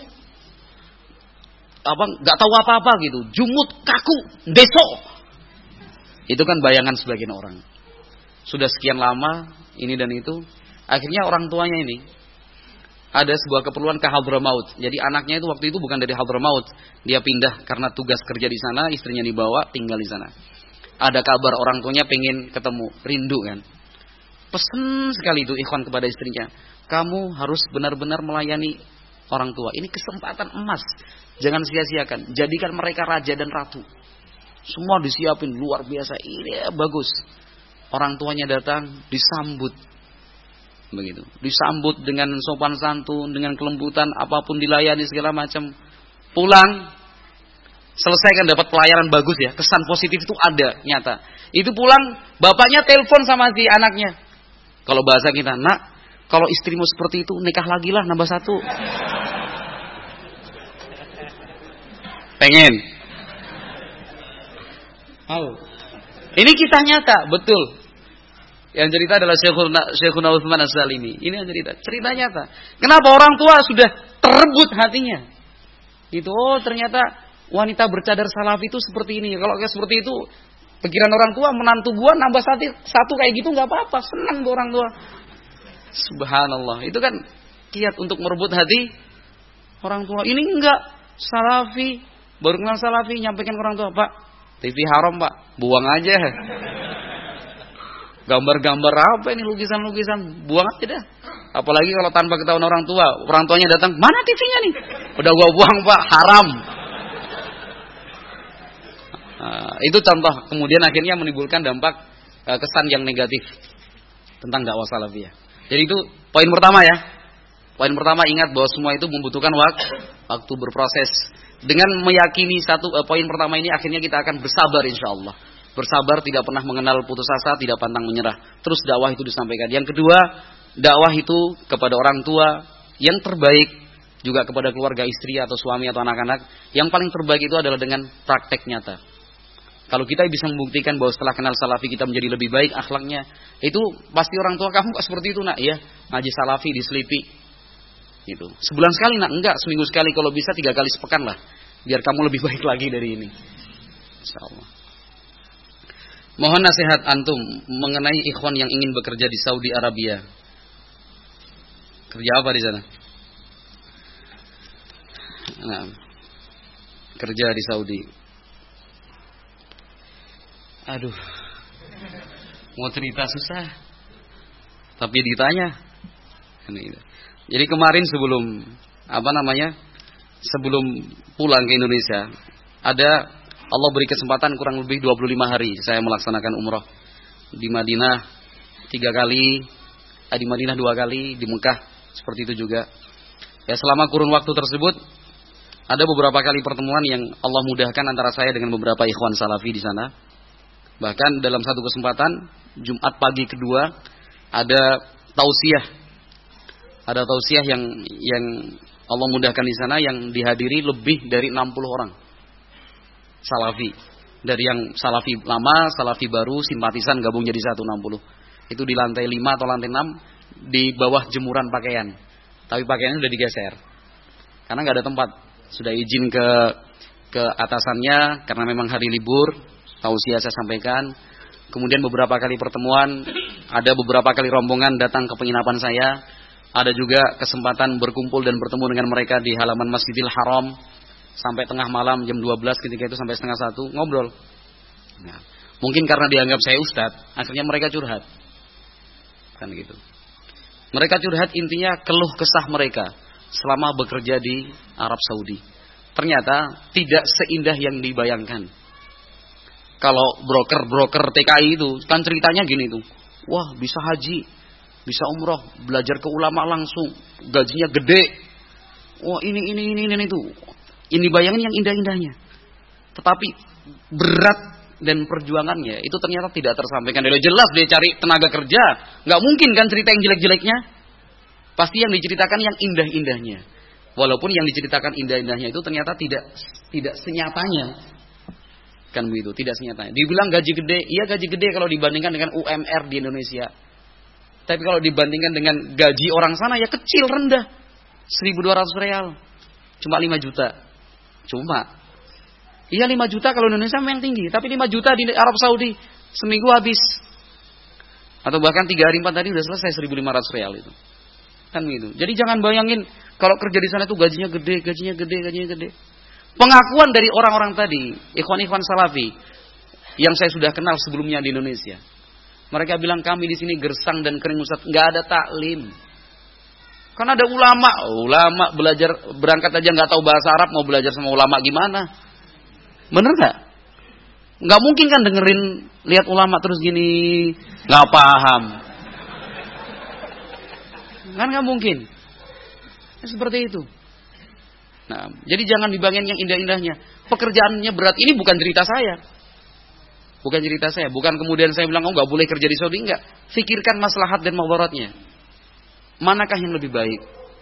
Enggak tahu apa-apa gitu. Jumut, kaku, deso. Itu kan bayangan sebagian orang. Sudah sekian lama ini dan itu. Akhirnya orang tuanya ini ada sebuah keperluan ke Hadramaut. Jadi anaknya itu waktu itu bukan dari Hadramaut. Dia pindah karena tugas kerja di sana, istrinya dibawa, tinggal di sana. Ada kabar orang tuanya pengen ketemu, rindu kan. Pesen sekali itu ikhwan kepada istrinya. Kamu harus benar-benar melayani orang tua. Ini kesempatan emas. Jangan sia-siakan. Jadikan mereka raja dan ratu. Semua disiapin luar biasa. Ini bagus. Orang tuanya datang, disambut. Begitu, disambut dengan sopan santun, dengan kelembutan, apapun dilayani segala macam. Pulang, selesai kan dapat pelayanan bagus ya, kesan positif itu ada nyata. Itu pulang, bapaknya telepon sama si anaknya. Kalau bahasa kita, Nak, kalau istrimu seperti itu nikah lagi lah, nambah satu. Pengen? Ini kisah nyata, betul. Yang cerita adalah Syekhuna Utsman As-Salimi. Ini yang cerita nyata. Kenapa orang tua sudah terebut hatinya? Itu ternyata wanita bercadar salafi itu seperti ini. Kalau kayak seperti itu, pikiran orang tua, menantu gua nambah satu kayak gitu nggak apa-apa, senang tuh orang tua. Subhanallah. Itu kan kiat untuk merebut hati orang tua. Ini enggak salafi, baru kenal salafi, nyampaikan ke orang tua, Pak, TV haram, Pak, buang aja. Gambar-gambar apa ini, lukisan-lukisan, buang aja dah. Apalagi kalau tanpa ketahuan orang tuanya datang, mana TV-nya nih? Udah gua buang, Pak, haram. Itu contoh, kemudian akhirnya menimbulkan dampak kesan yang negatif tentang dakwah salafiyah. Jadi itu poin pertama ya. Poin pertama, ingat bahwa semua itu membutuhkan waktu berproses. Dengan meyakini poin pertama ini, akhirnya kita akan bersabar insyaallah. Bersabar, tidak pernah mengenal putus asa, tidak pantang menyerah. Terus dakwah itu disampaikan. Yang kedua, dakwah itu kepada orang tua yang terbaik, juga kepada keluarga istri atau suami atau anak-anak. Yang paling terbaik itu adalah dengan praktek nyata. Kalau kita bisa membuktikan bahwa setelah kenal salafi kita menjadi lebih baik akhlaknya, itu pasti orang tua, kamu kok seperti itu, Nak? Ya, ngaji salafi diselipi. Gitu. Sebulan sekali, Nak? Enggak, seminggu sekali, kalau bisa 3 kali sepekan lah. Biar kamu lebih baik lagi dari ini. Insyaallah. Mohon nasihat antum mengenai ikhwan yang ingin bekerja di Saudi Arabia. Kerja apa di sana? Nah, kerja di Saudi. Aduh, mau cerita susah, tapi ditanya. Jadi kemarin sebelum pulang ke Indonesia, ada Allah beri kesempatan kurang lebih 25 hari saya melaksanakan umrah. Di Madinah 3 kali, di Madinah 2 kali, di Mekah seperti itu juga. Ya, selama kurun waktu tersebut ada beberapa kali pertemuan yang Allah mudahkan antara saya dengan beberapa ikhwan salafi di sana. Bahkan dalam satu kesempatan Jumat pagi kedua ada tausiah. Ada tausiah yang Allah mudahkan di sana yang dihadiri lebih dari 60 orang. Salafi. Dari yang salafi lama, salafi baru, simpatisan gabung jadi 160. Itu di lantai 5 atau lantai 6 di bawah jemuran pakaian. Tapi pakaiannya sudah digeser. Karena nggak ada tempat. Sudah izin ke atasannya karena memang hari libur. Tausiah saya sampaikan. Kemudian beberapa kali pertemuan, ada beberapa kali rombongan datang ke penginapan saya. Ada juga kesempatan berkumpul dan bertemu dengan mereka di halaman Masjidil Haram sampai tengah malam jam 12, ketika itu sampai setengah 1 ngobrol. Nah, mungkin karena dianggap saya ustadz, akhirnya mereka curhat. Kan gitu. Mereka curhat intinya keluh kesah mereka selama bekerja di Arab Saudi. Ternyata tidak seindah yang dibayangkan. Kalau broker TKI itu kan ceritanya gini tuh. Wah, bisa haji, bisa umroh, belajar ke ulama langsung, gajinya gede. Wah, ini itu. Ini bayangin yang indah-indahnya. Tetapi berat dan perjuangannya itu ternyata tidak tersampaikan. Jelas dia cari tenaga kerja, nggak mungkin kan cerita yang jelek-jeleknya. Pasti yang diceritakan yang indah-indahnya. Walaupun yang diceritakan indah-indahnya itu ternyata tidak senyatanya. Kan begitu, tidak senyatanya. Dibilang gaji gede, iya gaji gede kalau dibandingkan dengan UMR di Indonesia. Tapi kalau dibandingkan dengan gaji orang sana ya kecil, rendah. 1.200 real. Cuma 5 juta. Cuma. Iya 5 juta kalau Indonesia memang tinggi. Tapi 5 juta di Arab Saudi seminggu habis. Atau bahkan 3 hari 4 hari sudah selesai 1.500 real itu. Kan begitu. Jadi jangan bayangin kalau kerja di sana itu gajinya gede. Pengakuan dari orang-orang tadi, ikhwan-ikhwan salafi yang saya sudah kenal sebelumnya di Indonesia. Mereka bilang kami di sini gersang dan kering Ustaz, enggak ada taklim. Kan ada ulama belajar berangkat aja nggak tahu bahasa Arab, mau belajar sama ulama gimana? Bener nggak? Nggak mungkin kan dengerin lihat ulama terus gini nggak paham. Kan nggak mungkin. Seperti itu. Nah, jadi jangan dibayangin yang indah-indahnya. Pekerjaannya berat. Ini bukan cerita saya. Bukan kemudian saya bilang nggak boleh kerja di Saudi, enggak. Fikirkan maslahat dan madaratnya. Manakah yang lebih baik?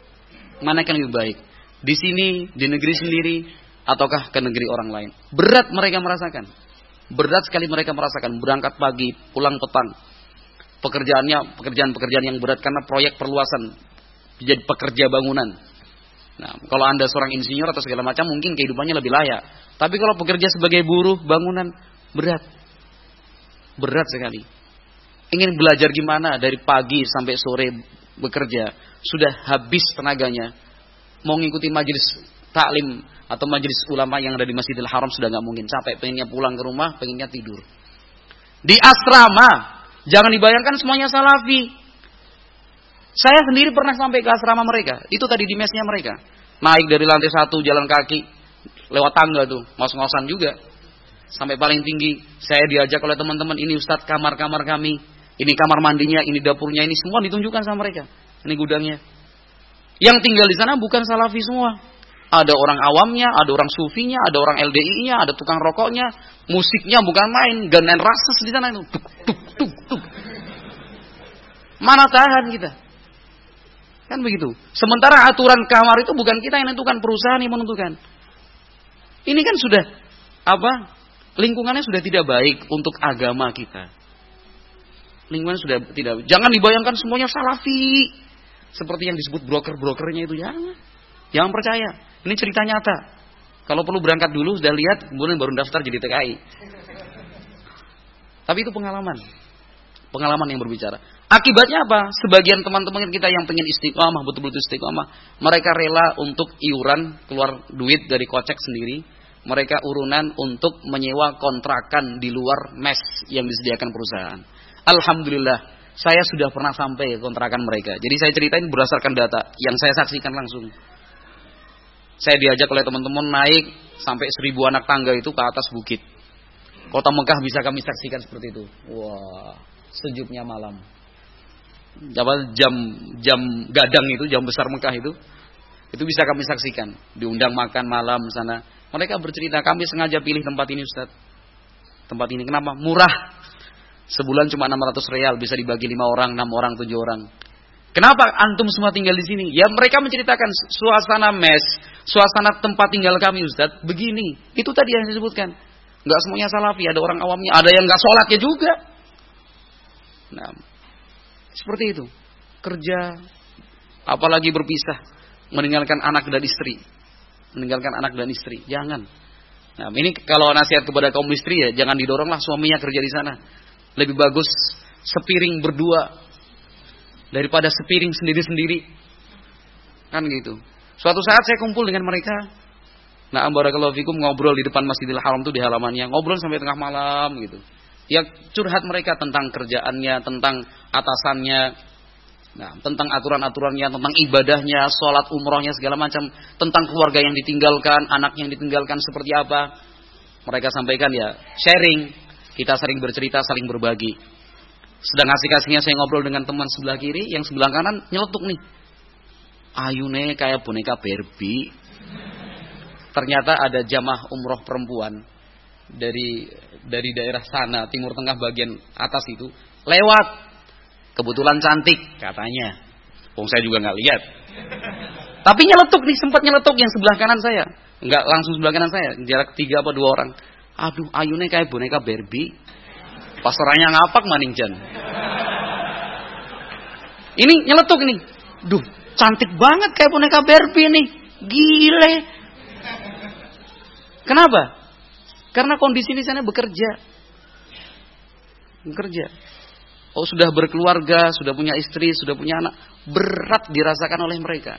Di sini, di negeri sendiri, ataukah ke negeri orang lain? Berat mereka merasakan. Berat sekali mereka merasakan. Berangkat pagi, pulang petang. Pekerjaan yang berat karena proyek perluasan. Jadi pekerja bangunan. Nah, kalau Anda seorang insinyur atau segala macam, mungkin kehidupannya lebih layak. Tapi kalau bekerja sebagai buruh bangunan, berat. Berat sekali. Ingin belajar gimana dari pagi sampai sore bekerja, sudah habis tenaganya. Mau ngikuti majelis taklim atau majelis ulama yang ada di Masjidil Haram sudah nggak mungkin. Capek, pengennya pulang ke rumah, pengennya tidur. Di asrama, jangan dibayangkan semuanya salafi. Saya sendiri pernah sampai ke asrama mereka. Itu tadi di mesnya mereka. Naik dari lantai 1 jalan kaki, lewat tangga tuh, ngos-ngosan juga. Sampai paling tinggi, saya diajak oleh teman-teman, ini Ustadz kamar-kamar kami, ini kamar mandinya, ini dapurnya, ini semua ditunjukkan sama mereka. Ini gudangnya. Yang tinggal di sana bukan salafi semua. Ada orang awamnya, ada orang sufinya, ada orang LDI-nya, ada tukang rokoknya, musiknya bukan main, ganan rases di sana itu. Tuk. Mana tahan kita? Kan begitu. Sementara aturan kamar itu bukan kita yang menentukan, perusahaan yang menentukan. Ini kan sudah lingkungannya sudah tidak baik untuk agama kita. Lingkungan sudah tidak. Jangan dibayangkan semuanya salafi. Seperti yang disebut broker-brokernya itu, jangan percaya. Ini cerita nyata. Kalau perlu berangkat dulu sudah lihat, kemudian baru daftar jadi TKI. Tapi itu pengalaman yang berbicara. Akibatnya apa? Sebagian teman-teman kita yang pengen istiqomah, betul-betul istiqomah, mereka rela untuk iuran, keluar duit dari kocek sendiri. Mereka urunan untuk menyewa kontrakan di luar mes yang disediakan perusahaan. Alhamdulillah, saya sudah pernah sampai ke kontrakan mereka. Jadi saya ceritain berdasarkan data yang saya saksikan langsung. Saya diajak oleh teman-teman naik sampai 1000 anak tangga itu ke atas bukit. Kota Mekah bisa kami saksikan seperti itu. Wah, sejuknya malam. Jam gadang itu, jam besar Mekah itu bisa kami saksikan. Diundang makan malam sana. Mereka bercerita, kami sengaja pilih tempat ini Ustaz. Tempat ini kenapa? Murah. Sebulan cuma 600 real, bisa dibagi 5 orang, 6 orang, 7 orang. Kenapa antum semua tinggal di sini? Ya mereka menceritakan suasana mes, suasana tempat tinggal kami Ustaz, begini. Itu tadi yang disebutkan. Enggak semuanya salafi, ada orang awamnya, ada yang enggak sholatnya juga. Nah, seperti itu. Kerja, apalagi berpisah, meninggalkan anak dan istri. Meninggalkan anak dan istri, jangan. Nah, ini kalau nasihat kepada kaum istri ya, jangan didoronglah suaminya kerja di sana. Lebih bagus sepiring berdua daripada sepiring sendiri-sendiri. Kan gitu. Suatu saat saya kumpul dengan mereka. Nah, barakallahu fikum, ngobrol di depan Masjidil Haram tuh di halamannya, ngobrol sampai tengah malam gitu. Ya curhat mereka tentang kerjaannya, tentang atasannya. Nah, tentang aturan-aturannya, tentang ibadahnya, sholat umrohnya segala macam, tentang keluarga yang ditinggalkan, anak yang ditinggalkan seperti apa. Mereka sampaikan ya, sharing. Kita sering bercerita, saling berbagi. Sedang asik-asiknya saya ngobrol dengan teman sebelah kiri, yang sebelah kanan nyeletuk nih. Ayune kayak boneka Barbie. Ternyata ada jamaah umroh perempuan dari daerah sana, timur tengah bagian atas itu, lewat. Kebetulan cantik katanya. Saya juga nggak lihat. Tapi nyeletuk nih, sempat nyeletuk yang sebelah kanan saya. Nggak langsung sebelah kanan saya, jarak 3 apa 2 orang. Aduh, ayune kayak boneka Barbie. Pas orangnya ngapak maning jan. Ini nyeletuk nih. Duh, cantik banget kayak boneka Barbie nih. Gile. Kenapa? Karena kondisi di sana bekerja. Oh, sudah berkeluarga, sudah punya istri, sudah punya anak. Berat dirasakan oleh mereka.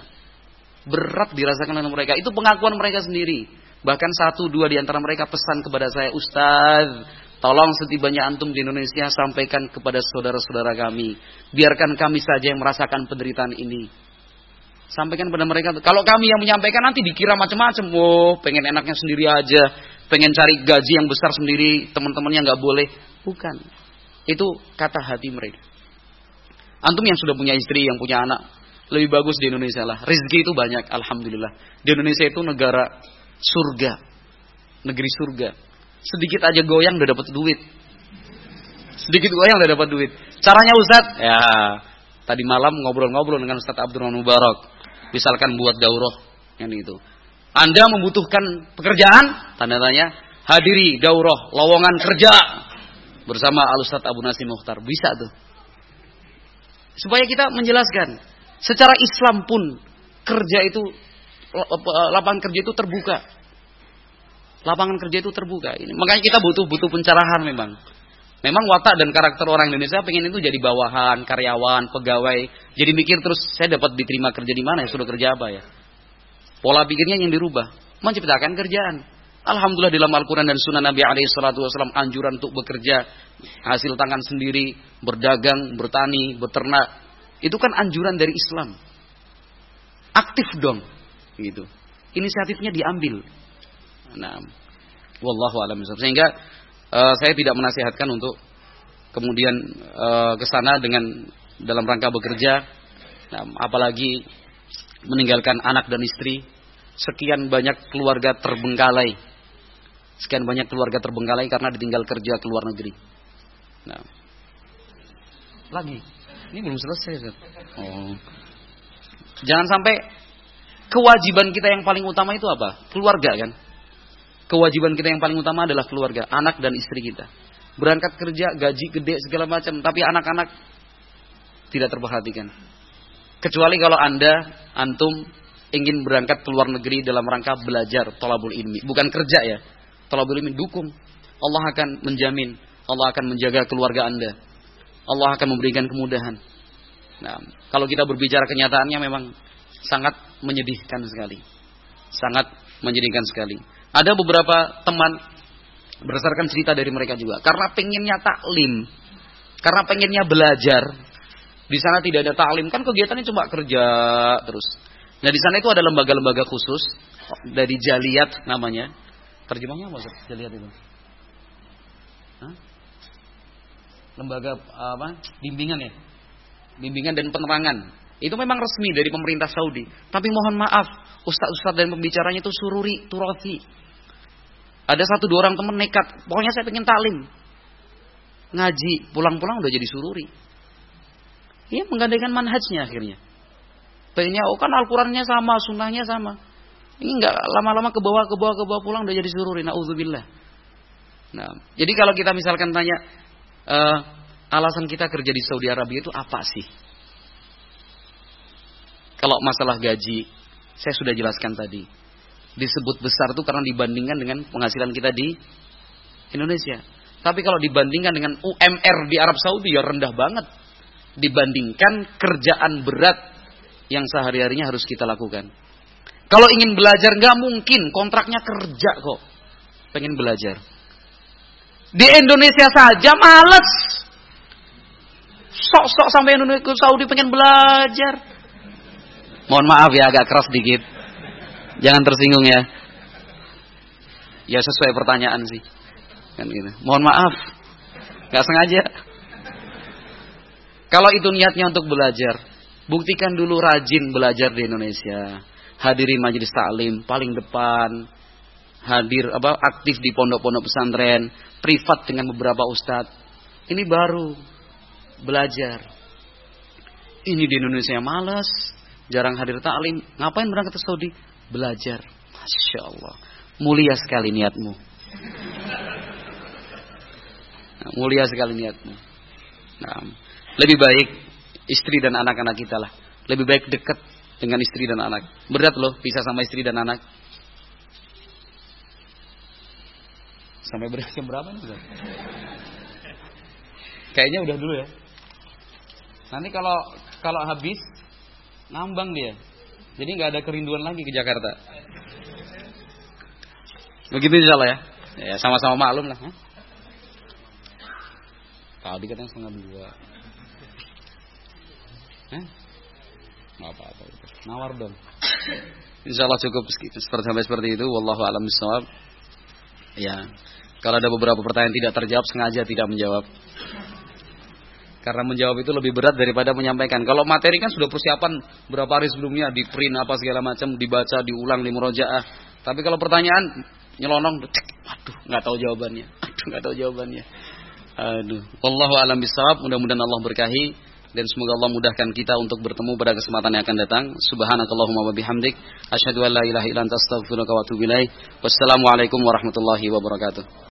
Itu pengakuan mereka sendiri. Bahkan 1-2 di antara mereka pesan kepada saya, Ustaz, tolong setibanya antum di Indonesia sampaikan kepada saudara-saudara kami. Biarkan kami saja yang merasakan penderitaan ini. Sampaikan kepada mereka. Kalau kami yang menyampaikan nanti dikira macam-macam. Oh, pengen enaknya sendiri aja. Pengen cari gaji yang besar sendiri. Teman-temannya nggak boleh. Bukan. Itu kata hati mereka. Antum yang sudah punya istri, yang punya anak, lebih bagus di Indonesia lah. Rezeki itu banyak, alhamdulillah. Di Indonesia itu negara surga. Negeri surga. Sedikit aja goyang udah dapat duit. Caranya Ustaz? Ya, tadi malam ngobrol-ngobrol dengan Ustaz Abdurrahman Mubarak. Misalkan buat daurah yang itu. Anda membutuhkan pekerjaan? Tanda tanya. Hadiri daurah lowongan kerja bersama Al-Ustaz Abu Nasim Mukhtar. Bisa tuh. Supaya kita menjelaskan. Secara Islam pun kerja itu, lapangan kerja itu terbuka. Ini. Makanya kita butuh pencerahan memang. Memang watak dan karakter orang Indonesia pengen itu jadi bawahan, karyawan, pegawai. Jadi mikir terus, saya dapat diterima kerja di mana ya, sudah kerja apa ya. Pola pikirnya yang dirubah. Menciptakan kerjaan. Alhamdulillah dalam Al-Quran dan Sunnah Nabi SAW anjuran untuk bekerja, hasil tangan sendiri, berdagang, bertani, beternak. Itu kan anjuran dari Islam. Aktif dong, gitu. Inisiatifnya diambil. Nah, wallahu a'lam. Sehingga saya tidak menasihatkan untuk kemudian ke sana dengan dalam rangka bekerja, apalagi meninggalkan anak dan istri. Sekian banyak keluarga terbengkalai. Karena ditinggal kerja ke luar negeri. Nah, lagi, ini belum selesai. Oh, jangan sampai kewajiban kita yang paling utama itu apa? Keluarga kan? Kewajiban kita yang paling utama adalah keluarga, anak dan istri kita. Berangkat kerja, gaji gede segala macam, tapi anak-anak tidak terperhatikan. Kecuali kalau antum ingin berangkat ke luar negeri dalam rangka belajar, thalabul ilmi, bukan kerja ya. Thalabul ilmi dukung. Allah akan menjamin, Allah akan menjaga keluarga Anda. Allah akan memberikan kemudahan. Nah, kalau kita berbicara kenyataannya memang sangat menyedihkan sekali. Ada beberapa teman berdasarkan cerita dari mereka juga, karena pengennya taklim, karena pengennya belajar. Di sana tidak ada taklim, kan kegiatannya cuma kerja terus. Nah di sana itu ada lembaga-lembaga khusus dari Jaliyat namanya. Terjemahnya apa Jaliyat itu? Hah? Lembaga apa? Bimbingan ya? Bimbingan dan penerangan. Itu memang resmi dari pemerintah Saudi. Tapi mohon maaf, ustaz-ustaz dan pembicaranya itu sururi, turafi. Ada 1-2 orang teman nekat, pokoknya saya pengen taklim. Ngaji, pulang-pulang udah jadi sururi. Iya, menggandakan manhajnya akhirnya. Pengennya, kan Al-Qurannya sama, sunnahnya sama. Ini enggak lama-lama ke bawah pulang udah jadi sururi. Na'udzubillah. Nah, jadi kalau kita misalkan tanya, alasan kita kerja di Saudi Arabia itu apa sih? Kalau masalah gaji, saya sudah jelaskan tadi. Disebut besar itu karena dibandingkan dengan penghasilan kita di Indonesia. Tapi kalau dibandingkan dengan UMR di Arab Saudi ya rendah banget. Dibandingkan kerjaan berat yang sehari-harinya harus kita lakukan. Kalau ingin belajar nggak mungkin, kontraknya kerja kok. Pengen belajar. Di Indonesia saja males. Sok-sok sampai Indonesia Saudi pengen belajar. Mohon maaf ya agak keras dikit. Jangan tersinggung ya. Ya sesuai pertanyaan sih. Kan gitu. Mohon maaf. Enggak sengaja. Kalau itu niatnya untuk belajar, buktikan dulu rajin belajar di Indonesia. Hadiri majelis taklim paling depan. Aktif di pondok-pondok pesantren, privat dengan beberapa ustadz. Ini baru belajar. Ini di Indonesia malas. Jarang hadir taklim, ngapain berangkat ke Saudi? Belajar. Masya Allah, mulia sekali niatmu. Mulia sekali niatmu. Nah, lebih baik istri dan anak-anak kita lah. Lebih baik dekat dengan istri dan anak. Berat loh pisah sama istri dan anak. Sampai jam berapa nih? Kayaknya udah dulu ya. Nanti kalau habis ngambang dia. Jadi nggak ada kerinduan lagi ke Jakarta. Begitu insyaallah ya. Ya sama-sama maklum lah. Tadi katanya 1:30. Nggak apa-apa. Nawar dong. Insyaallah cukup sampai seperti itu. Wallahu a'lam bishawab. Ya. Kalau ada beberapa pertanyaan tidak terjawab, sengaja tidak menjawab. Karena menjawab itu lebih berat daripada menyampaikan. Kalau materi kan sudah persiapan berapa hari sebelumnya, di print apa segala macam, dibaca, diulang, di murojaah. Tapi kalau pertanyaan nyelonong, aduh, nggak tahu jawabannya. Wallahu a'lam bishawab. Mudah-mudahan Allah berkahi dan semoga Allah mudahkan kita untuk bertemu pada kesempatan yang akan datang. Subhanakallahumma wa bihamdik, asyhadu an la ilaha illa anta astaghfiruka wa atubu ilaik. Wassalamualaikum warahmatullahi wabarakatuh.